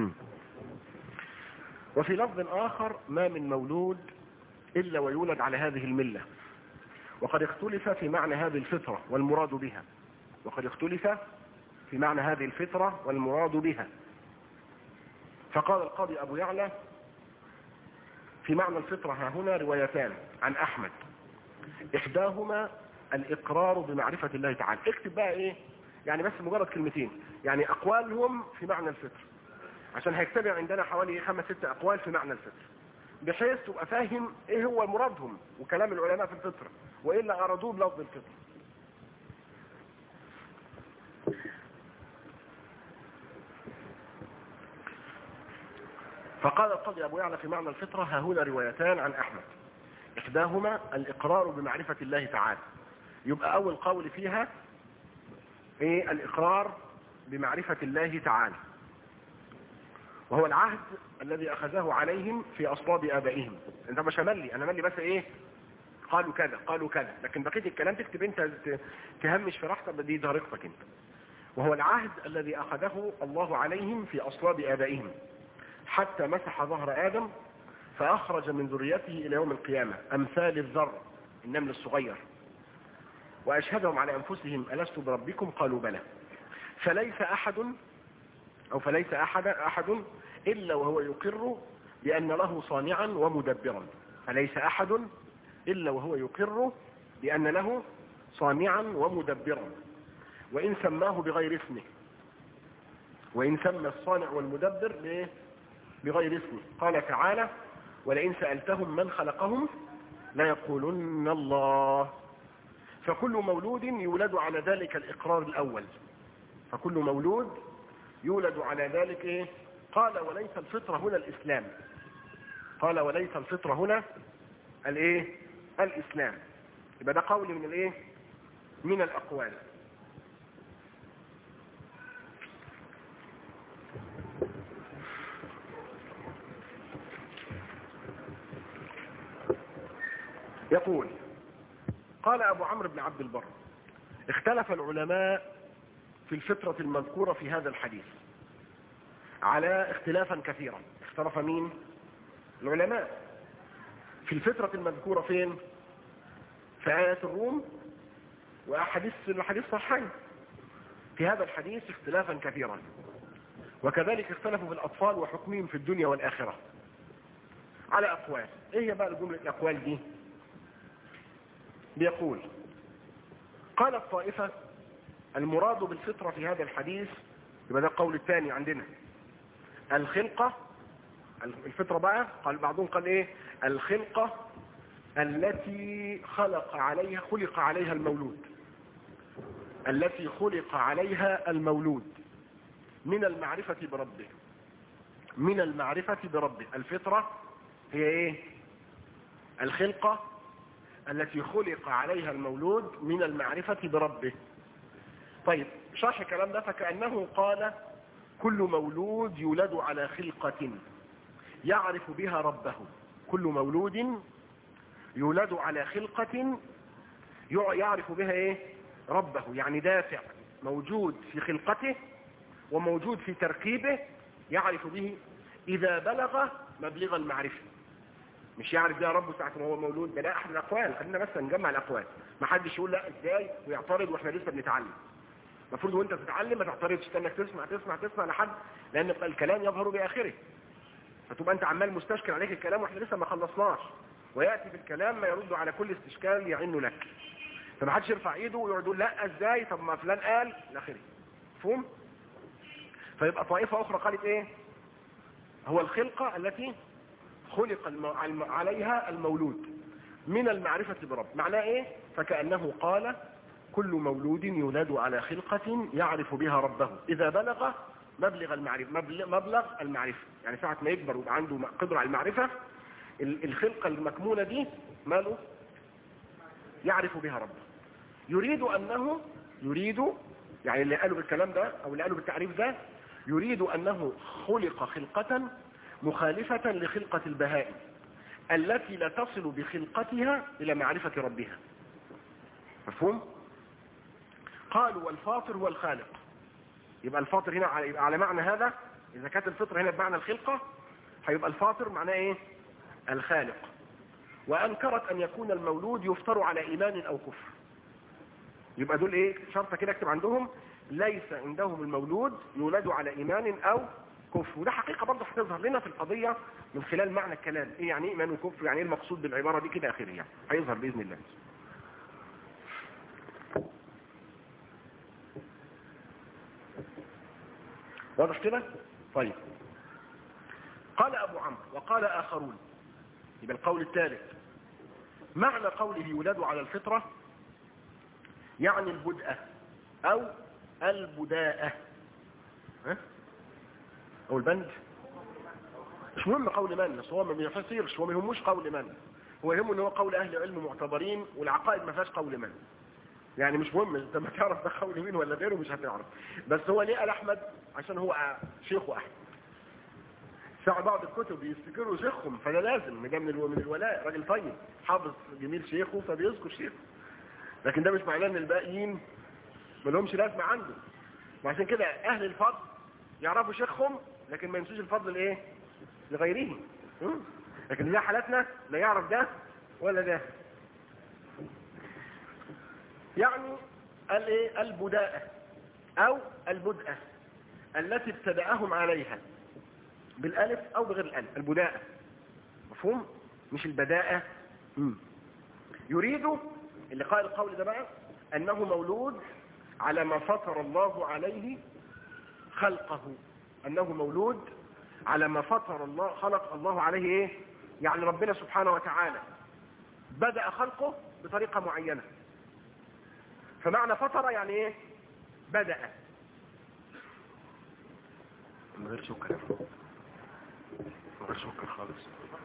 وفي لفظ آخر ما من مولود إلا ويولد على هذه الملة، وقد اختلف في معنى هذه الفطرة والمراد بها، وقد اختلف في معنى هذه الفطرة والمراد بها. فقال القاضي أبو يعلى في معنى الفطرة ها هنا روايتان عن أحمد، إحداهما الإقرار بمعرفة الله تعالى. اكتب بقى يعني بس مجرد كلمتين، يعني أقوالهم في معنى الفطر، عشان هيكتبع عندنا حوالي 5-6 أقوال في معنى الفطر، بحيث تبقى فاهم ايه هو مرادهم وكلام العلماء في الفطر وايه اللي أرادوه بلفظ الفطر. فقال القاضي أبو يعلى في معنى الفطرة ها هنا روايتان عن أحمد، إحداهما الإقرار بمعرفة الله تعالى. يبقى أول قول فيها الإقرار بمعرفة الله تعالى، وهو العهد الذي أخذه عليهم في أصلاب آبائهم. انت مش ملي، أنا ملي بس قالوا كذا قالوا كذا، لكن بقية الكلام تكتب انت، تهمش في راحتك، دي طريقتك انت. وهو العهد الذي أخذه الله عليهم في أصلاب آبائهم حتى مسح ظهر آدم فأخرج من ذريته إلى يوم القيامة أمثال الذر النمل الصغير، وأشهدهم على أنفسهم ألست بربكم قالوا بلى. فليس أحد إلا وهو يقر بأن له صانعا ومدبرا. فليس أحد إلا وهو يقر بأن له صانعا ومدبرا، وإن سماه بغير اسمه، وإن سمى الصانع والمدبر بغير اسمه. قال تعالى ولئن سألتهم من خلقهم ليقولن الله. فكل مولود يولد على ذلك الإقرار الأول، فكل مولود يولد على ذلك قال وليس الفطرة هنا الإسلام، قال وليس الفطرة هنا الإسلام. يبقى ده قول من الأقوال. يقول قال أبو عمرو بن عبد البر اختلف العلماء في الفطرة المذكورة في هذا الحديث على اختلافا كثيرا. اختلف مين؟ العلماء في الفطرة المذكورة فين؟ في آية الروم وأحاديث الحديث صحيح. في هذا الحديث اختلافا كثيرا، وكذلك اختلفوا في الأطفال وحكمهم في الدنيا والآخرة على أقوال. ايه هي بقى الجملة الأقوال دي؟ بيقول قال الطائفة المراد بالفطرة في هذا الحديث، يبقى ده القول الثاني عندنا، الخلقة. الفطرة بقى قال بعضهم قال الخلقة التي خلق عليها المولود، التي خلق عليها المولود من المعرفة بربه، من المعرفة بربه. الفطرة هي الخلقة التي خلق عليها المولود من المعرفة بربه. طيب شرح الكلام ده، فكأنه قال كل مولود يولد على خلقة يعرف بها ربه، كل مولود يولد على خلقة يعرف بها ربه، يعني دافع موجود في خلقته وموجود في تركيبه يعرف به إذا بلغ مبلغ المعرفة. مش يعرف ده ربه ساعة ما هو مولود، ده أحد الأقوال. خلينا بس نجمع الأقوال، ما حدش يقول لا إزاي ويعترض وإحنا لسه بنتعلم. المفروض وانت تتعلم ما تعترضش، استنك تسمع لحد، لأن الكلام يظهر بآخره، فتبقى أنت عمال مستشكل عليك الكلام وإحنا لسه ما خلصناش، ويأتي بالكلام ما يرد على كل استشكال يعين لك. فما حدش يرفع ايده ويقعد يقول لا ازاي، طب ما فلان قال الاخري. مفهوم؟ فيبقى طائفة أخرى قالت إيه؟ هو الخلقة التي خلق عليها المولود من المعرفة برب. معناه إيه؟ فكأنه قال كل مولود يولد على خلقة يعرف بها ربه إذا بلغ مبلغ المعرفة. يعني ساعة ما يكبر ويبقى عنده قدرة على المعرفة، الخلقة المكمونة دي ماله؟ يعرف بها ربه. يريد يعني اللي قالوا بالكلام ده أو اللي قالوا بالتعريف ده، يريد أنه خلق خلقة مخالفة لخلقة البهائم التي لا تصل بخلقتها إلى معرفة ربها. مفهوم؟ قالوا والفاطر هو الخالق. يبقى الفاطر هنا على معنى هذا، إذا كانت الفطر هنا بمعنى الخلقة، هيبقى الفاطر معناه إيه؟ الخالق. وأنكرت أن يكون المولود يفطر على إيمان أو كفر. يبقى دول إيه؟ شرطة كده اكتب عندهم، ليس عندهم المولود يولد على إيمان أو كفر. وده حقيقة برضه هتظهر لنا في القضية من خلال معنى الكلام. إيه يعني إيمان وكفر؟ يعني إيه المقصود بالعبارة دي كده آخرها؟ هيظهر بإذن الله. واضح كده؟ طيب. قال أبو عمرو وقال آخرون، يبقى القول الثالث، معنى قوله يولد على الفطرة يعني البدءة أو البداءة أو البند. مش مهم قول من، بس هو ما بيفسرش، هو ما يهموش قول من، هو يهمه ان هو قول أهل علم معتبرين، والعقائد ما فيهاش قول من. يعني مش مهم انت ما تعرف ده قول مين ولا غيره، مش هتعرف. بس هو ليه قال أحمد؟ عشان هو شيخه أحمد. ساعة بعض الكتب يفتكروا شيخهم، فده لازم، ده من الولاء، راجل طيب حافظ جميل شيخه فبيذكر شيخه. لكن ده مش معناه ان الباقيين ما لهمش لازمه عنده. وعشان كده اهل الفضل يعرفوا شيخهم لكن ما ينسوش الفضل لايه؟ لغيرهم. لكن زي حالتنا لا يعرف ده ولا ده. يعني قال ايه؟ البداءة او البدءة التي ابتدأهم عليها بالالف او بغير الالف. البداءة مفهوم؟ مش البداءة. يريد اللي قال القول ده بقى انه مولود على ما فطر الله عليه خلقه. انه مولود على ما فطر الله، خلق الله عليه ايه؟ يعني ربنا سبحانه وتعالى بدأ خلقه بطريقة معينة. فمعنى فطر يعني ايه؟ بدأ. من غير سكر، من غير سكر خالص.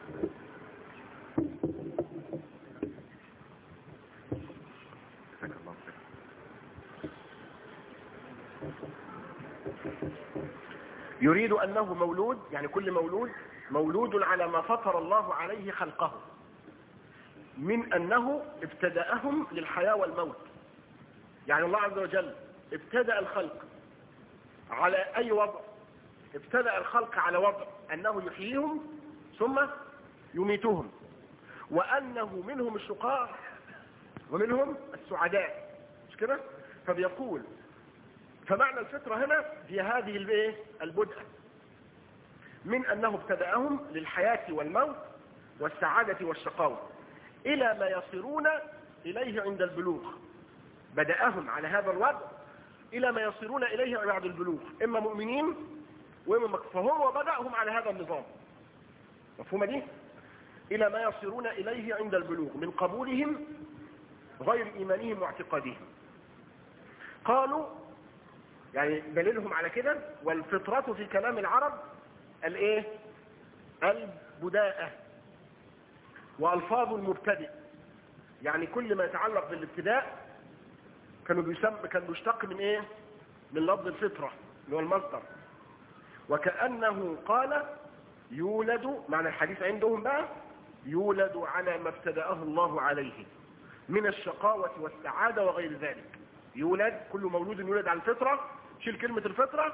يريد أنه مولود، يعني كل مولود مولود على ما فطر الله عليه خلقه من أنه ابتدأهم للحياة والموت. يعني الله عز وجل ابتدأ الخلق على أي وضع؟ ابتدأ الخلق على وضع أنه يحييهم ثم يميتهم، وأنه منهم الشقاء ومنهم السعداء، مش كده؟ فبيقول فمعنى الفطرة هنا هي هذه البدء من أنه ابتدأهم للحياة والموت والسعادة والشقاوة إلى ما يصيرون إليه عند البلوغ. بدأهم على هذا الوضع إلى ما يصيرون إليه بعد البلوغ، إما مؤمنين وإما مكفرون، وبدأهم على هذا النظام. مفهومة دي؟ إلى ما يصيرون إليه عند البلوغ من قبولهم غير إيمانهم واعتقادهم. قالوا يعني دليلهم على كده، والفطرة في كلام العرب الايه؟ البداءة. والفاظ المبتدئ يعني كل ما يتعلق بالابتداء كان بيشتق من ايه؟ من لفظ الفطرة اللي هو المصدر. وكأنه قال يولد، معنى الحديث عندهم بقى يولد على ما ابتدأه الله عليه من الشقاوة والسعادة وغير ذلك. يولد، كل مولود يولد على الفطرة، شيل كلمة الفطرة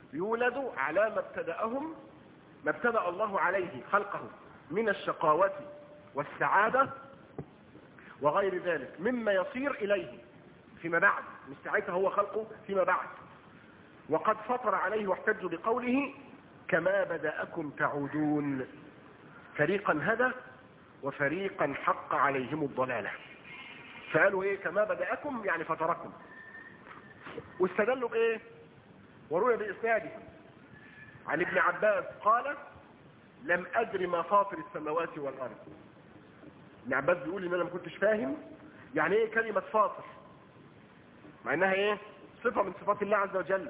يولد على ما ابتدأ الله عليه خلقه من الشقاوة والسعادة وغير ذلك مما يصير إليه فيما بعد، مش ساعتها هو خلقه فيما بعد. وقد فطر عليه واحتج بقوله كما بدأكم تعودون فريقا هدى وفريقا حق عليهم الضلالة. فقالوا ايه كما بدأكم يعني فطركم، واستدلوا بايه؟ وروي بإسناده عن ابن عباس قال لم أدر ما فاطر السماوات والأرض. ابن عباس بيقول ان انا ما كنتش فاهم يعني ايه كلمة فاطر، مع انها ايه صفة من صفات الله عز وجل،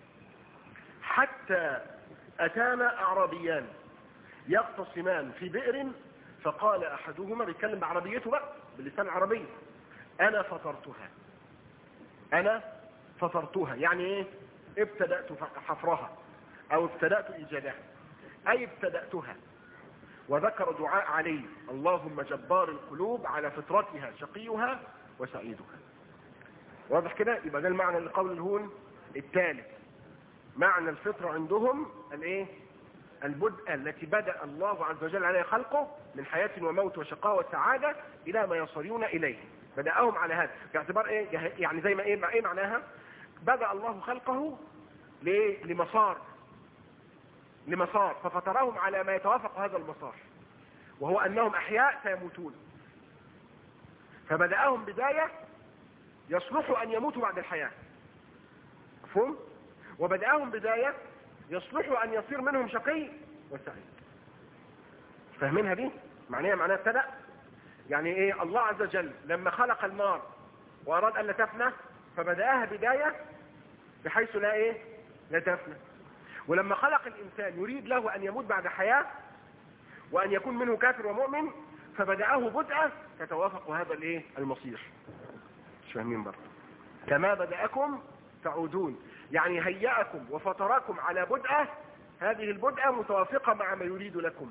حتى اتانا اعرابيان يقتصمان في بئر فقال احدهما، بيتكلم بعربيته بقى باللسان العربي، انا فطرتها يعني ايه ابتدأت حفرها او ابتدأت ايجادها اي ابتدأتها. وذكر دعاء عليه اللهم جبار القلوب على فطرتها شقيها وسعيدها. واضح كده؟ يبقى ده المعنى لقول الهون الثالث. معنى الفطرة عندهم الايه؟ البدء التي بدأ الله عز وجل عليه خلقه من حياة وموت وشقاء وسعادة الى ما يصيرون اليه. بدأهم على هذا باعتبار ايه؟ يعني زي ما ايه معناها؟ بدأ الله خلقه لمسار ففطرهم على ما يتوافق هذا المسار، وهو انهم احياء سيموتون. فبدأهم بداية يصلح ان يموتوا بعد الحياة، مفهوم؟ وبدأهم بداية يصلح ان يصير منهم شقي وسعيد. فاهمينها دي؟ معناها ابتدأ يعني ايه؟ الله عز وجل لما خلق النار واراد ان لا تفنى فبدأها بداية بحيث لا تفنى. ولما خلق الإنسان يريد له أن يموت بعد حياة وأن يكون منه كافر ومؤمن فبدأه بدءا تتوافق هذا المصير. مش فاهمين برضه؟ كما بدأكم تعودون يعني هيأكم وفطركم على بدءة، هذه البدءة متوافقة مع ما يريد لكم.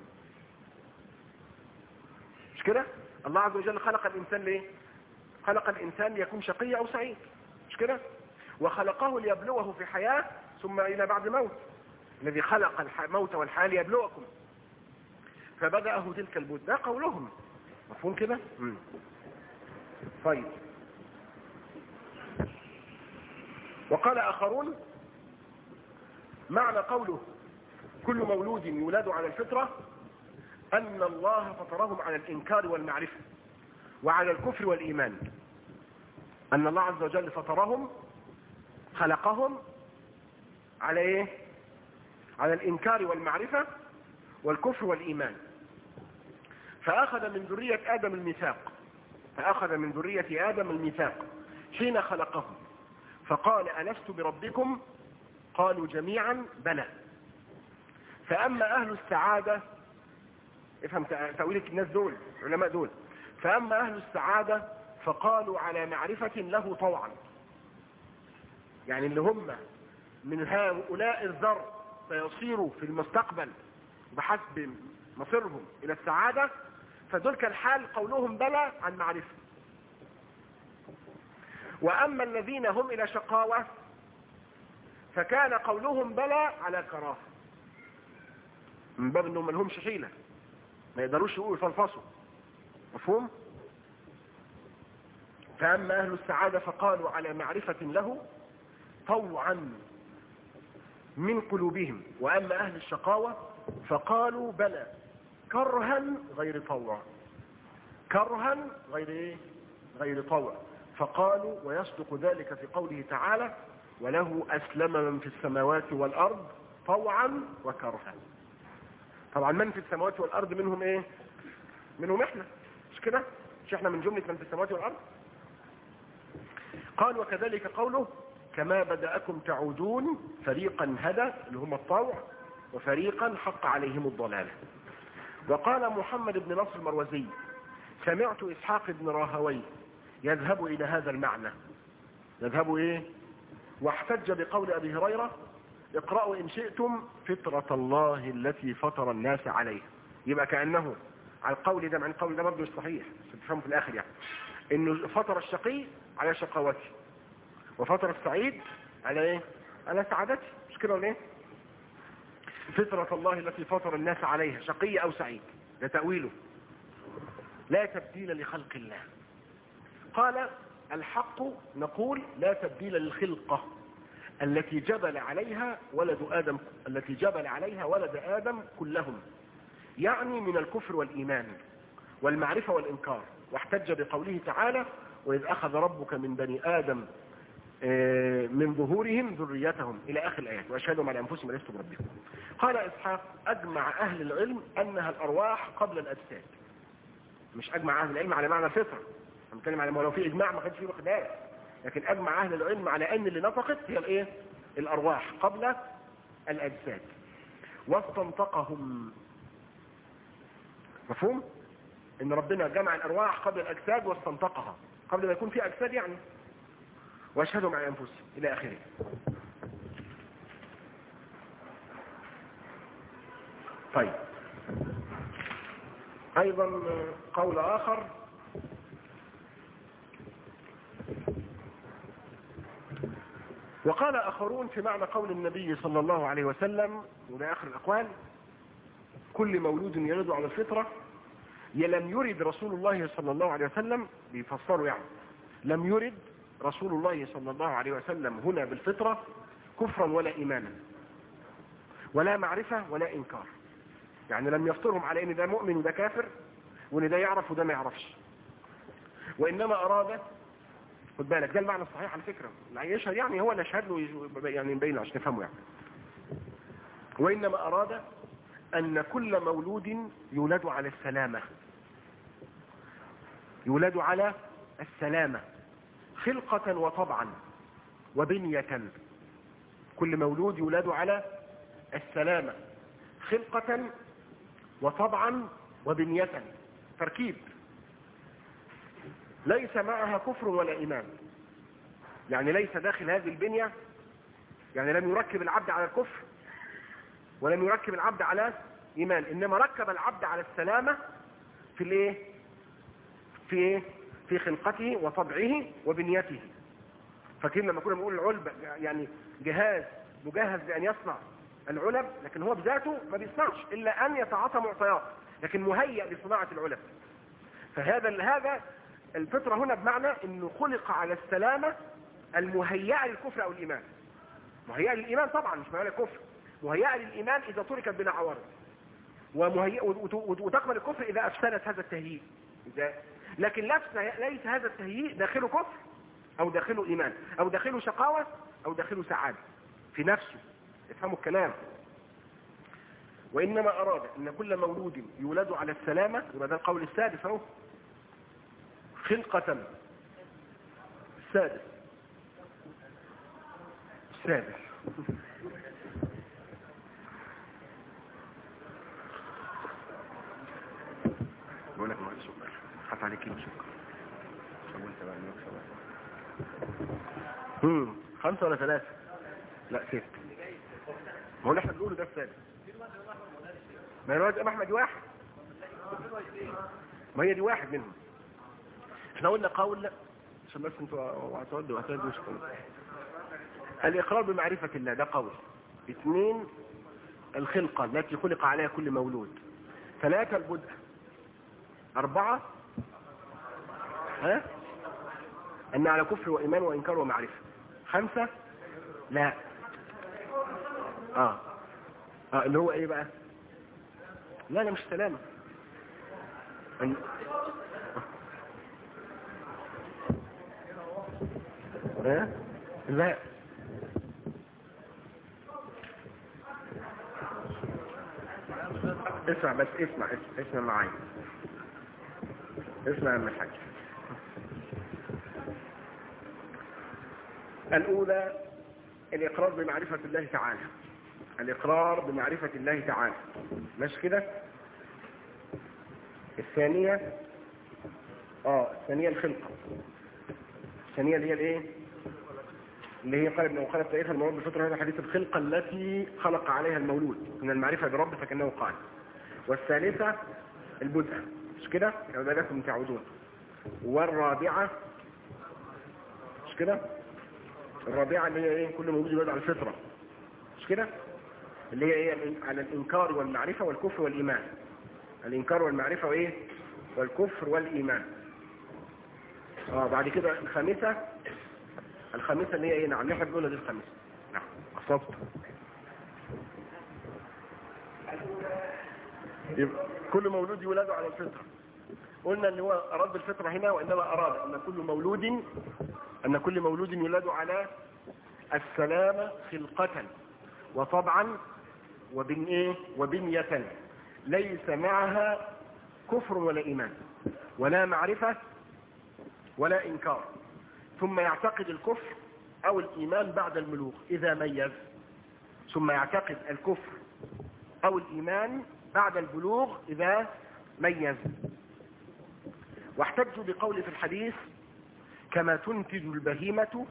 مش كده؟ الله عز وجل خلق الإنسان ليه؟ خلق الإنسان ليكون شقي أو سعيد، مش كده؟ وخلقه ليبلوه في حياة ثم إلى بعد موت. الذي خلق الموت والحياة ليبلوكم، فبدأه تلك البدء. ده قولهم، مفهوم كده؟ طيب. وقال آخرون معنى قوله كل مولود يولد على الفطرة أن الله فطرهم على الإنكار والمعرفة وعلى الكفر والإيمان. أن الله عز وجل فطرهم خلقهم على ايه؟ على الإنكار والمعرفة والكفر والإيمان. فأخذ من ذرية آدم الميثاق حين خلقهم فقال ألست بربكم قالوا جميعا بلى. فأما أهل السعادة، افهم تأويل الناس دول علماء دول، فأما أهل السعادة فقالوا على معرفة له طوعا، يعني اللي هم من هؤلاء الذر سيصيروا في المستقبل بحسب مصيرهم إلى السعادة، فدول كالحال قولهم بلى عن معرفة. وأما الذين هم إلى شقاوة فكان قولهم بلى على كراهة، من باب أنهم ملهمش حيلة، ما يقدروش يقولوا يفلفصوا، مفهوم؟ فأما أهل السعادة فقالوا على معرفة له طوعا من قلوبهم، وأما أهل الشقاوة فقالوا بلى كرها غير طوع، كرها غير طوع. فقالوا ويصدق ذلك في قوله تعالى وله أسلم من في السماوات والأرض طوعا وكرها. طبعا من في السماوات والأرض منهم ايه؟ منهم احنا، مش كده؟ مش احنا من جملة من في السماوات والأرض؟ قال وكذلك قوله كما بدأكم تعودون فريقا هدى اللي هم الطوع وفريقا حق عليهم الضلالة. وقال محمد بن نصر المروزي سمعت إسحاق بن راهوي يذهب إلى هذا المعنى. يذهب ايه؟ واحتج بقول أبي هريرة اقرأوا إن شئتم فطرة الله التي فطر الناس عليه. يبقى كأنه على القول ده، مع القول ده برضه مش صحيح بس تفهموا في الآخر، يعني إنه فطر الشقي على شقاوته وفطر السعيد على ايه؟ على سعادته، مش كده ولا ايه؟ فطرة الله التي فطر الناس عليها شقي أو سعيد، ده تأويله. لا تبديل لخلق الله. قال الحق نقول لا تبديل للخلقة التي جبل عليها ولد آدم كلهم، يعني من الكفر والإيمان والمعرفة والإنكار. واحتج بقوله تعالى وإذ أخذ ربك من بني آدم من ظهورهم ذريتهم إلى آخر الآيات وأشهدهم على أنفسهم ألست بربكم. قال إسحاق أجمع أهل العلم أنها الأرواح قبل الأجساد. مش أجمع أهل العلم على معنى الفطرة، هنتكلم على لو في إجماع ما كانش فيه خلاف، لكن أجمع أهل العلم على أن اللي نطقت هي الإيه؟ الأرواح قبل الأجساد. واستنطقهم، مفهوم؟ إن ربنا جمع الأرواح قبل الأجساد واستنطقها قبل ما يكون في أجساد يعني. واشهدهم على أنفسهم إلى آخره. طيب أيضا قول آخر وقال آخرون في معنى قول النبي صلى الله عليه وسلم وده آخر الأقوال كل مولود يولد على الفطرة. لم يرد رسول الله صلى الله عليه وسلم بيفسروا يعني لم يرد رسول الله صلى الله عليه وسلم هنا بالفطرة كفرا ولا إيمانا ولا معرفة ولا إنكار، يعني لم يفطرهم على ان ده مؤمن وده كافر وان ده يعرف وده ما يعرفش، وإنما أراد، خد بالك ده المعنى الصحيح على فكرة اللي يشهد يعني هو اللي يشهد له يعني يبين عشان نفهمه يعني. وإنما أراد أن كل مولود يولد على السلامة، يولد على السلامة خلقة وطبعا وبنية. كل مولود يولد على السلامة خلقة وطبعا وبنية، تركيب ليس معها كفر ولا إيمان، يعني ليس داخل هذه البنية، يعني لم يركب العبد على الكفر ولم يركب العبد على إيمان، إنما ركب العبد على السلامة في الايه؟ في خلقته وطبعه وبنيته. فكنا لما كنا بنقول العلب يعني جهاز مجهز بأن يصنع العلب، لكن هو بذاته ما بيصنعش إلا أن يتعاطى معطيات، لكن مهيئ لصناعة العلب. فهذا الفطرة هنا بمعنى أنه خلق على السلامة المهيئة للكفر أو الإيمان. مهيئة للإيمان طبعا مش مهيئة للكفر، مهيئة للإيمان إذا تركت بلا عوارض، وتقبل الكفر إذا أفسدت هذا التهيئ. لكن ليس هذا التهيئ داخله كفر أو داخله إيمان أو داخله شقاوة أو داخله سعادة في نفسه. افهموا الكلام. وإنما أراد أن كل مولود يولد على السلامة، يبقى ده القول السادس اهو، خلقة السادس بقول لك معلش شكرا حط عليك كيلو شكرا وانت بقى المكسب 5 ولا 3؟ لا 6. ما هو اللي احنا بنقوله ده السادس. ما هي الواد احمد واحد، ما هي دي واحد منهم. احنا قلنا قول عشان بس انتوا هتودوا مش قول. الإقرار بمعرفة الله ده قول. 2 الخلقة التي خلق عليها كل مولود. 3 البدء. 4 أن على كفر وإيمان وإنكار ومعرفة. 5 لا اللي هو ايه بقى؟ لا مش سلامة. لا اسمع بس اسمع معايا، اسمع يا الحاج. الأولى الإقرار بمعرفة الله تعالى، الإقرار بمعرفة الله تعالى ماشي كده. الثانية الثانية الخلقة، الثانية اللي هي الايه؟ اللي هي قال ابن وقال تاريخ المولود بفطرة، هذا حديث الخلقة التي خلق عليها المولود من المعرفة برب فكأنه قال. والثالثة البدء مش كده كما بدأتم تعودون. والرابعة مش كده، الرابعة اللي هي ايه؟ كل مولود يولد على الفطرة مش كده. اللي هي ايه؟ على الانكار والمعرفة والكفر والايمان. الانكار والمعرفة وايه؟ والكفر والايمان. بعد كده الخامسة اللي هي ايه؟ نعم اللي احنا بنقولها دي الخامسة. نعم اصبت. كل مولود يولد على الفطرة. قلنا ان هو اراد بالفطرة هنا، وانما اراد ان كل مولود يولد على السلامة خلقة وطبعا وبنية ليس معها كفر ولا ايمان ولا معرفة ولا انكار، ثم يعتقد الكفر او الايمان بعد البلوغ اذا ميز. ثم يعتقد الكفر او الايمان بعد البلوغ اذا ميز. واحتجوا بقول في الحديث كما تنتج البهيمة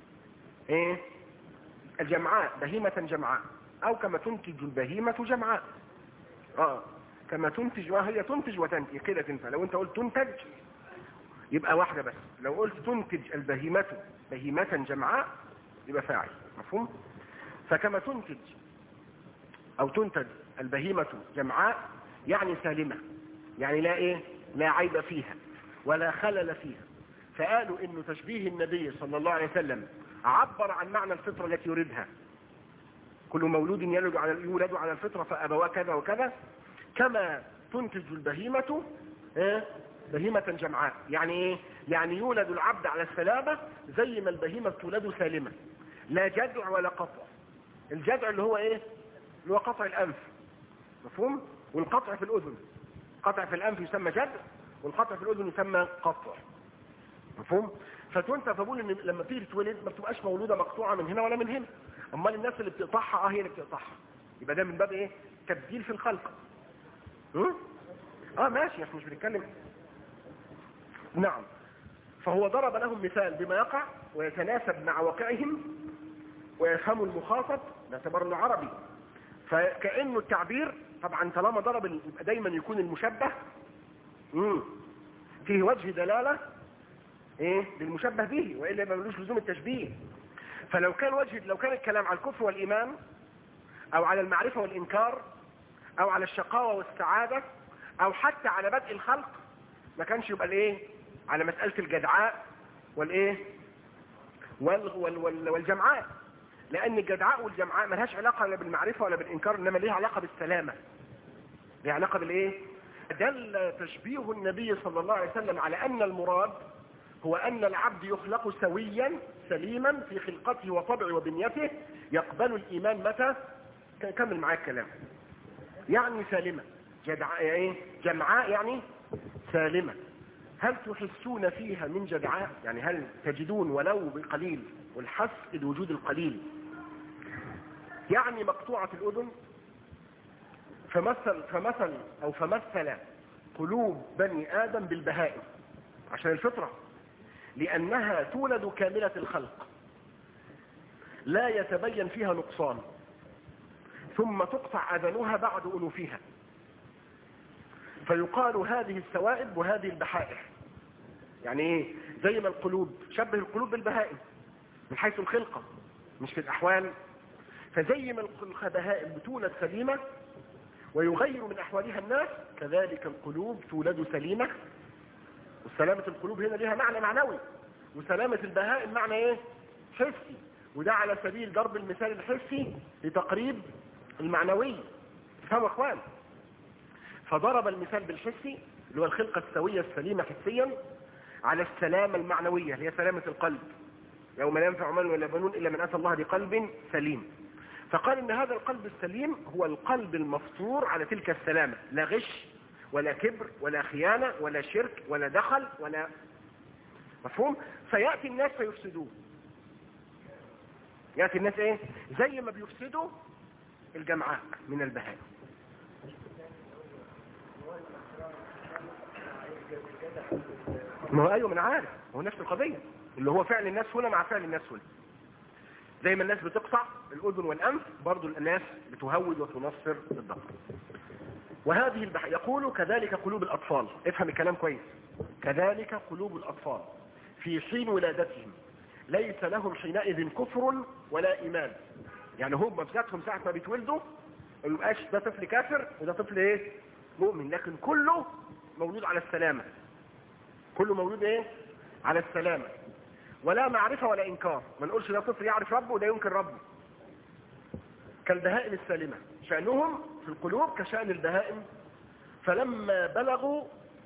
الجمعاء بهيمة جمعاء، او كما تنتج البهيمة جمعاء. كما تنتج، وهي تنتج وتنتج كده تنفع. لو انت قلت تنتج يبقى واحدة بس، لو قلت تنتج البهيمة بهيمة جمعاء يبقى فاعل. مفهوم؟ فكما تنتج او تنتج البهيمة جمعاء يعني سالمة، يعني لا عيب فيها ولا خلل فيها. فقالوا انه تشبيه النبي صلى الله عليه وسلم عبر عن معنى الفطرة التي يريدها. كل مولود يولد على الفطرة فأبواه كذا وكذا، كما تنتج البهيمة بهيمة جمعاء. يعني ايه؟ يعني يولد العبد على السلامة زي ما البهيمة تولد سالمة، لا جدع ولا قطع. الجدع اللي هو ايه؟ اللي هو قطع الانف. مفهوم؟ والقطع في الاذن. قطع في الانف يسمى جدع، والقطع في الاذن يسمى قطع. مفهوم؟ فبقول ان لما تيجي تتولد ما بتبقاش مولوده مقطوعه من هنا ولا من هنا. امال الناس اللي بتقطعها هي اللي بتقطعها. يبقى ده من باب ايه؟ تبديل في الخلق. ماشي، احنا مش بنتكلم. نعم. فهو ضرب لهم مثال بما يقع ويتناسب مع واقعهم ويفهم المخاطب باعتبار انه عربي. فكأنه التعبير طبعا طالما ضرب دايما يكون المشبه فيه وجه دلالة للمشبه به، وإلا ما ملوش لزوم التشبيه. فلو كان الكلام على الكفر والإيمان أو على المعرفة والإنكار أو على الشقاوة والسعادة أو حتى على بدء الخلق، ما كانش يبقى على مسألة الجدعاء والجمعاء. لأن الجدعاء والجمعاء ما لهاش علاقة لا بالمعرفة ولا بالإنكار، إنما ليها علاقة بالسلامة. ليها علاقة دل تشبيه النبي صلى الله عليه وسلم على أن المراد هو أن العبد يخلق سويا سليما في خلقته وطبعه وبنيته، يقبل الإيمان متى؟ كمل معايا الكلام. يعني سالمة. جمعاء يعني سالمة. هل تحسون فيها من جدعاء؟ يعني هل تجدون ولو بقليل، والحس بوجود القليل. يعني مقطوعة الأذن. فمثل قلوب بني آدم بالبهائم عشان الفطرة، لأنها تولد كاملة الخلق لا يتبين فيها نقصان، ثم تقطع أذنها بعد أنوفها، فيقال هذه السوائب وهذه البحائر. يعني ايه؟ زي ما القلوب، شبه القلوب بالبهائم من حيث الخلقة مش في الأحوال. فزي ما البهائم بتولد سليمة ويغير من أحوالها الناس، كذلك القلوب تولد سليمة. وسلامة القلوب هنا لها معنى معنوي، وسلامة البهائم معنى حسي. وده على سبيل ضرب المثال الحسي لتقريب المعنوي. فهو اخوان، فضرب المثال بالحسي اللي هو الخلقة السوية السليمة حسيا على السلامة المعنوية اللي هي سلامة القلب. يوم لا ينفع مال ولا بنون إلا من أتى الله بقلب سليم. فقال إن هذا القلب السليم هو القلب المفطور على تلك السلامة، لا غش ولا كبر ولا خيانة ولا شرك ولا دخل ولا مفهوم. فيأتي الناس فيفسدون. يأتي الناس زي ما بيفسدوا الجمعاء من البهائم. ما هو ايوه، من عارف، هو نفس القضية اللي هو فعل الناس هنا مع فعل الناس هنا. زي ما الناس بتقطع الأذن والأنف، برضو الناس بتهود وتنصر الضغط. وهذه يقول كذلك قلوب الأطفال. افهم الكلام كويس. كذلك قلوب الأطفال في حين ولادتهم ليس لهم حينئذ كفر ولا إيمان. يعني هم بذاتهم ساعة ما بيتولدوا ما يبقاش ده طفل كافر وده طفل ايه مؤمن، لكن كله مولود على السلامة، كله مولود ايه على السلامة، ولا معرفة ولا انكار. ما نقولش ده طفل يعرف ربه وده ينكر ربه. كالبهائم السالمة شأنهم في القلوب كشأن البهائم، فلما بلغوا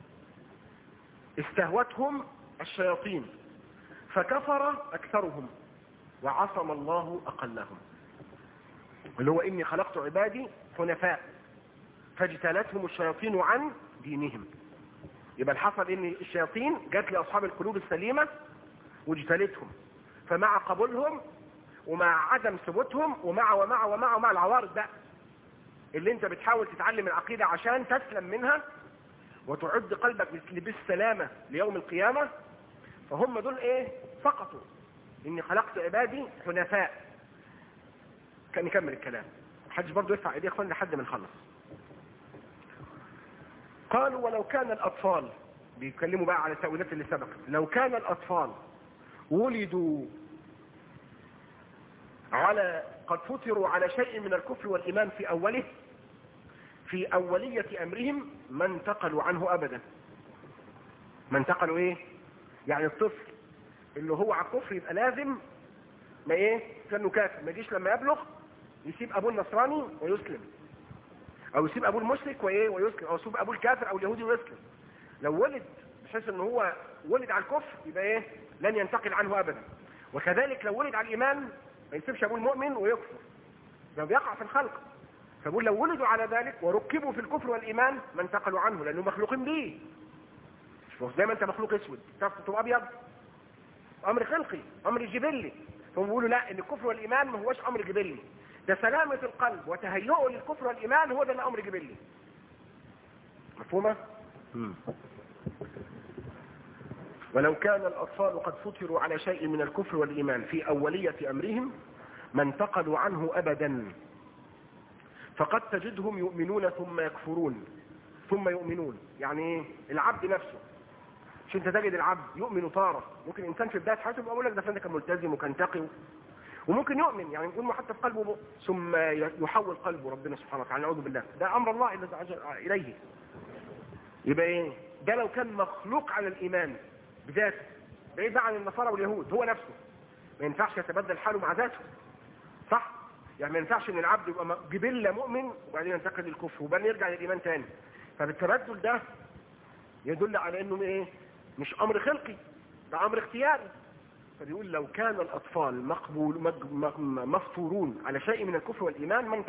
استهوتهم الشياطين فكفر أكثرهم وعصم الله أقلهم، اللي هو إني خلقت عبادي حنفاء فاجتالتهم الشياطين عن دينهم. يبقى الحصل إن الشياطين جات لأصحاب القلوب السليمة واجتالتهم، فمع قبولهم ومع عدم ثبوتهم ومع العوارض بقى اللي انت بتحاول تتعلم العقيدة عشان تسلم منها وتعد قلبك بالسلامة ليوم القيامة، فهم دول ايه سقطوا. اني خلقت عبادي حنفاء. كان نكمل الكلام، محدش برضو يرفع ايديه يا اخوان لحد ما نخلص. قالوا ولو كان الاطفال، بيتكلموا بقى على التأويلات اللي سبقت، لو كان الاطفال ولدوا على قد فطروا على شيء من الكفر والإيمان في أوله، في أولية أمرهم ما انتقلوا عنه أبدا. ما انتقلوا إيه؟ يعني الطفل اللي هو على الكفر يبقى لازم ما إيه؟ كأنه كافر، ما يجيش لما يبلغ يسيب أبوه النصراني ويسلم، أو يسيب أبوه المشرك وإيه ويسلم، أو يسيب أبوه الكافر أو اليهودي ويسلم. لو ولد بحيث إن هو ولد على الكفر يبقى إيه؟ لن ينتقل عنه أبدا. وكذلك لو ولد على الإيمان ما يسيبش ابوه المؤمن ويكفر، ده بيقع في الخلق. فبقول لو ولدوا على ذلك وركبوا في الكفر والايمان ما انتقلوا عنه، لانه مخلوقين به. زي ما انت مخلوق اسود تبقى ابيض، امر خلقي امر جبلي. فهم بيقولوا لا، ان الكفر والايمان ما هوش امر جبلي، ده سلامة القلب وتهيئه للكفر والايمان هو ده الامر جبلي. مفهومه؟ ولو كان الأطفال قد فطروا على شيء من الكفر والإيمان في أولية أمرهم ما انتقلوا عنه أبدا، فقد تجدهم يؤمنون ثم يكفرون ثم يؤمنون. يعني العبد نفسه، مش انت تجد العبد يؤمن طارة، ممكن الإنسان في بداية حياته يقول لك ده فلان كان ملتزم وكان تقي، وممكن يؤمن يعني يقول حتى في قلبه، ثم يحول قلبه ربنا سبحانه وتعالى، نعوذ بالله، ده أمر الله إليه. يبقى إيه؟ ده لو كان مخلوق على الإيمان بذاته بعيد عن النصارى واليهود، هو نفسه ما ينفعش يتبدل حاله مع ذاته، صح؟ يعني ما ينفعش ان العبد يبقى جبلة مؤمن وبعدين ينتقل للكفر وبعدين يرجع للايمان تاني. فبالتبدل ده يدل على انه ايه؟ مش امر خلقي، ده امر اختياري. فبيقول لو كان الاطفال مفطورون على شيء من الكفر والايمان ما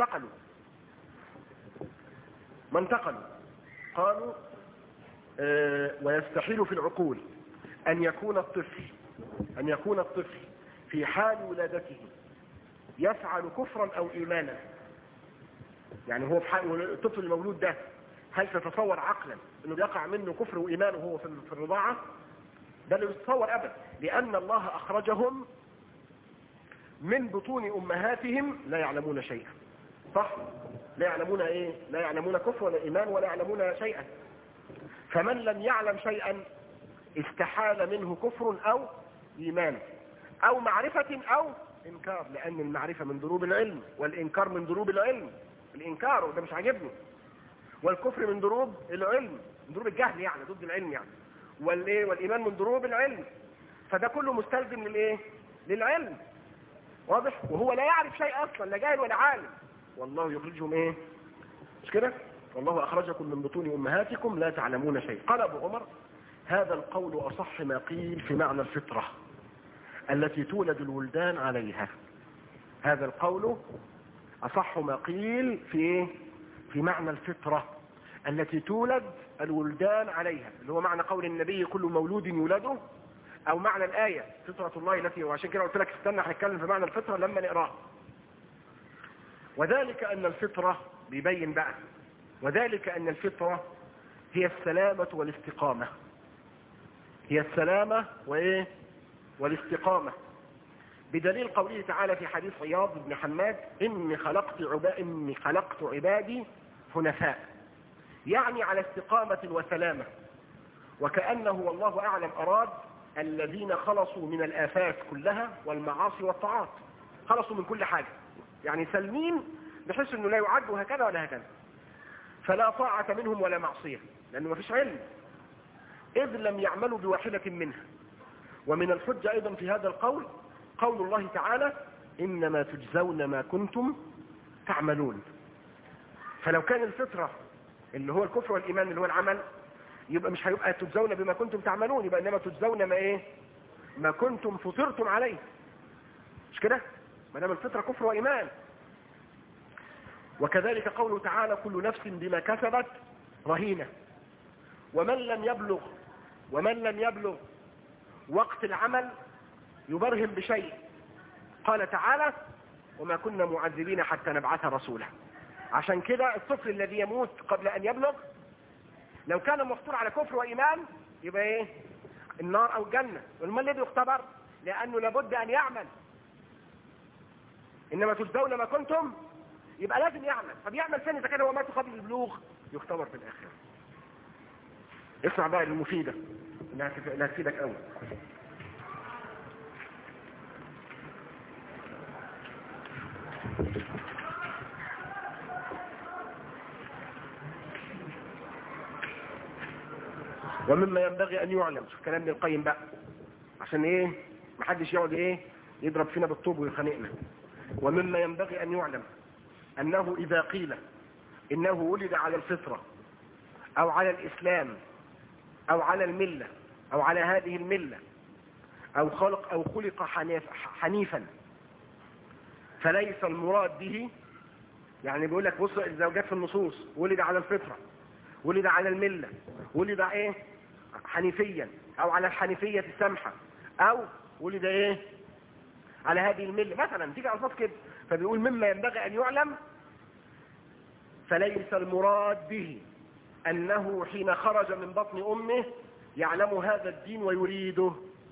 انتقلوا. قالوا ويستحيل في العقول أن يكون الطفل في حال ولادته يفعل كفرا أو إيمانا. يعني هو في حال الطفل المولود ده، هل تتصور عقلا أنه يقع منه كفر وإيمان وهو في الرضاعة؟ ده اللي يتصور أبدا، لأن الله أخرجهم من بطون أمهاتهم لا يعلمون شيئا، صح؟ لا يعلمون إيه؟ لا يعلمون كفر ولا إيمان ولا يعلمون شيئا. فمن لم يعلم شيئا استحال منه كفر أو إيمان أو معرفة أو إنكار، لأن المعرفة من ضروب العلم والإنكار من ضروب العلم. الإنكار ده مش عاجبني، والكفر من ضروب العلم، من ضروب الجهل يعني، ضد العلم يعني، والإيمان من ضروب العلم. فده كله مستلزم للإيه؟ للعلم، واضح؟ وهو لا يعرف شيء أصلا، لا جاهل ولا عالم. والله يخرجهم إيه؟ مش كده؟ والله أخرجكم من بطون أمهاتكم لا تعلمون شيء. قال أبو عمر هذا القول أصح ما قيل في معنى الفطرة التي تولد الولدان عليها. هذا القول أصح ما قيل في معنى الفطرة التي تولد الولدان عليها، اللي هو معنى قول النبي كل مولود يولده، أو معنى الآية فطرة الله التي، وعشان كده قلت لك استنى هنتكلم في معنى الفطرة لما نقراه. وذلك أن الفطرة بيبين بقى، وذلك أن الفطرة هي السلامة والاستقامة، هي السلامة والاستقامة، بدليل قوله تعالى في حديث عياض بن حماد إني خلقت عبادي حنفاء، يعني على استقامة وسلامة. وكأنه والله أعلم أراد الذين خلصوا من الآفات كلها والمعاصي والطاعات، خلصوا من كل حاجة، يعني سلمين بحيث انه لا يعد هكذا ولا هكذا. فلا طاعة منهم ولا معصية، لانه ما فيش علم، اذ لم يعملوا بواحدة منها. ومن الحجة ايضا في هذا القول قول الله تعالى انما تجزون ما كنتم تعملون. فلو كان الفطرة اللي هو الكفر والايمان اللي هو العمل، يبقى مش هيبقى تجزون بما كنتم تعملون، يبقى انما تجزون ما ايه؟ ما كنتم فطرتم عليه. مش كده؟ ما دام الفطرة كفر وايمان. وكذلك قوله تعالى كل نفس بما كسبت رهينة. ومن لم يبلغ وقت العمل يبرهن بشيء. قال تعالى وما كنا معذبين حتى نبعث رسولا. عشان كده الطفل الذي يموت قبل ان يبلغ لو كان مفطور على كفر وايمان يبقى ايه؟ النار او الجنة. وما الذي يختبر؟ لانه لابد ان يعمل. انما تجزون ما كنتم، يبقى لازم يعمل. طب يعمل فين اذا كان هو مات قبل البلوغ؟ يختبر في الاخره. اسمع بقى المفيده اللي هتفيدك قوي. ومما ينبغي ان يعلم، شوف كلام ابن القيم بقى عشان ايه محدش يقعد ايه يضرب فينا بالطوب ويخانقنا. ومما ينبغي ان يعلم انه اذا قيل انه ولد على الفطرة او على الاسلام او على الملة او على هذه الملة او خلق حنيفا، فليس المراد به، يعني بيقول لك بص الزوجات في النصوص ولد على الفطرة، ولد على الملة، ولد ايه حنيفيا او على الحنيفية السمحة، او ولد ايه على هذه الملة مثلا، تيجي الفاظ كده. فبيقول مما ينبغي ان يعلم فليس المراد به انه حين خرج من بطن امه يعلم هذا الدين ويريده.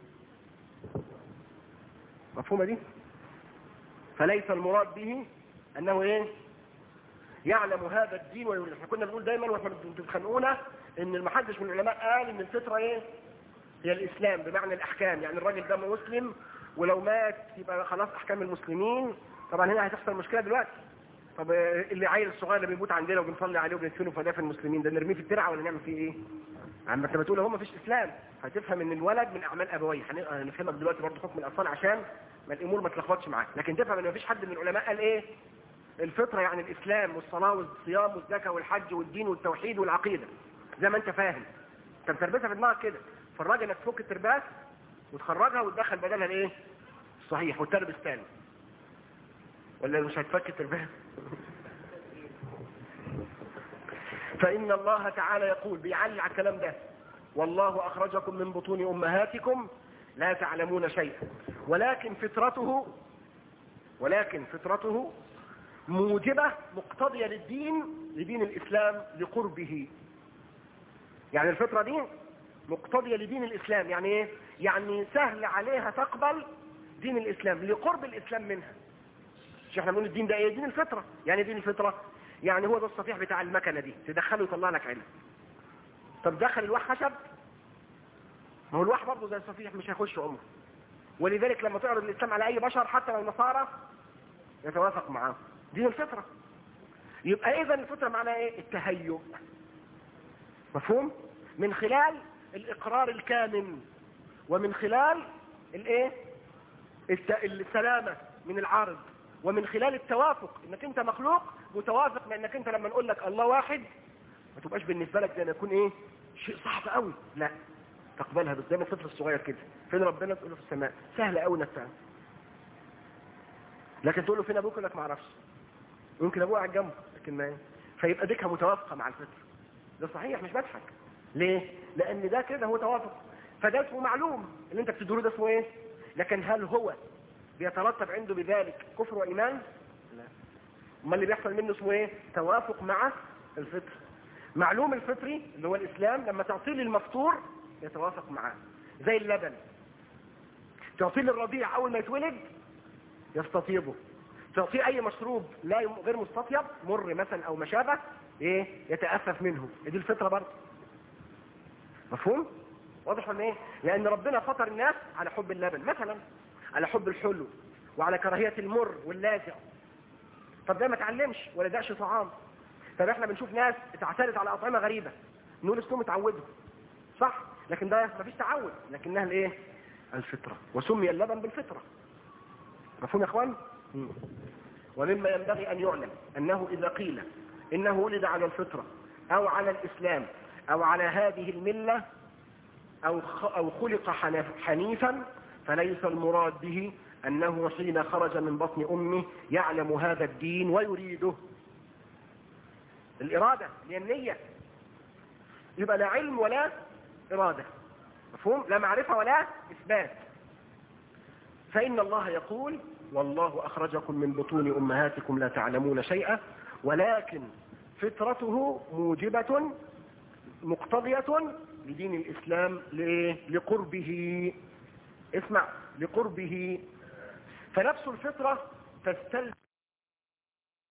مفهومة دي؟ فليس المراد به انه ايه يعلم هذا الدين ويريده. احنا كنا بنقول دايما واحنا بتتخانقونا ان المحدش من العلماء قال ان الفطرة ايه هي الاسلام بمعنى الاحكام، يعني الراجل ده مسلم ولو مات يبقى خلاص احكام المسلمين. طبعا هنا هتحصل مشكلة دلوقتي. طب اللي عيل الصغير اللي بيموت عندنا وبنصلي عليه وبندفنه فده في المسلمين، ده نرميه في الترعه ولا نعمل فيه ايه؟ عم انت بتقول هو ما فيش اسلام، هتفهم ان الولد من اعمال ابويه. هنفهمك دلوقتي برضه حكم الاطفال عشان ما الامور ما تلخبطش معاك، لكن تفهم ان ما فيش حد من العلماء قال ايه الفطره يعني الاسلام والصلاه والصيام والزكاه والحج والدين والتوحيد والعقيده زي ما انت فاهم. انت بتربسها في دماغك كده، فالراجل انك تفك الترباس وتخرجها وتدخل بدلها الايه الصحيح وتربس تاني، ولا مش هتفك الترباس؟ فإن الله تعالى يقول بيعلي على الكلام ده والله أخرجكم من بطون أمهاتكم لا تعلمون شيئا ولكن فطرته موجبة مقتضية لدين الإسلام لقربه. يعني الفطرة دي مقتضية لدين الإسلام، يعني إيه؟ يعني سهل عليها تقبل دين الإسلام لقرب الإسلام منها. مش احنا بنقول الدين ده ايه؟ دين الفطرة. يعني دين الفطرة يعني هو ده الصفيح بتاع المكنة دي، تدخله يطلع لك علم. طب دخل الواح خشب، ما هو الواح برضه زي الصفيح مش هيخش عمره. ولذلك لما تعرض الإسلام على أي بشر حتى لو نصارى يتوافق معاه. دين الفطرة. يبقى إذا الفطرة معناها إيه؟ التهيؤ. مفهوم؟ من خلال الإقرار الكامل ومن خلال الإيه؟ السلامة من العارض، ومن خلال التوافق انك انت مخلوق متوافق، لانك انت لما نقول لك الله واحد ما تبقاش بالنسبه لك ده يكون ايه شيء صعب قوي، لا تقبلها زي ما الطفل الصغير كده. فين ربنا؟ تقول له في السماء. سهل قوي انك تعمل. لكن تقول له فين ابوك؟ يقول لك ما اعرفش. يمكن ابوه قاعد جنبه لكن ما. فيبقى ديكها متوافقه مع الفطره. ده صحيح مش بضحك. ليه؟ لان ده كده هو توافق. فده اسمه معلوم اللي انت بتدوره ده اسمه ايه. لكن هل هو بيترتب عنده بذلك كفر وإيمان؟ لا. ما اللي بيحصل منه اسمه ايه؟ توافق مع الفطر. معلوم الفطري اللي هو الإسلام لما تعطيه للمفطور يتوافق معاه. زي اللبن تعطيه للرضيع أول ما يتولد يستطيبه، تعطيه أي مشروب لا غير مستطيب مر مثلا أو مشابه ايه يتأفف منه. دي الفطرة برضه. مفهوم؟ واضح ولا ايه؟ لأن ربنا فطر الناس على حب اللبن مثلا، على حب الحلو، وعلى كراهية المر واللاذع. طب ده ما اتعلمش ولا دقش طعام. طب احنا بنشوف ناس اتعتادت على اطعمه غريبه نقول اسمهم اتعودوا، صح؟ لكن ده ما فيش تعود، لكنها الايه؟ الفطره. وسمي اللبن بالفطره. مفهوم يا اخوان؟ ومما ينبغي ان يعلم انه اذا قيل انه ولد على الفطره او على الاسلام او على هذه المله او خلق حنيفا، فليس المراد به انه حين خرج من بطن امه يعلم هذا الدين ويريده. الاراده هي النيه، يبقى لا علم ولا اراده، مفهوم؟ لا معرفه ولا اثبات. فان الله يقول والله اخرجكم من بطون امهاتكم لا تعلمون شيئا ولكن فطرته موجبه مقتضيه لدين الاسلام لقربه. اسمع، لقربه. فنفس الفطره تستلزم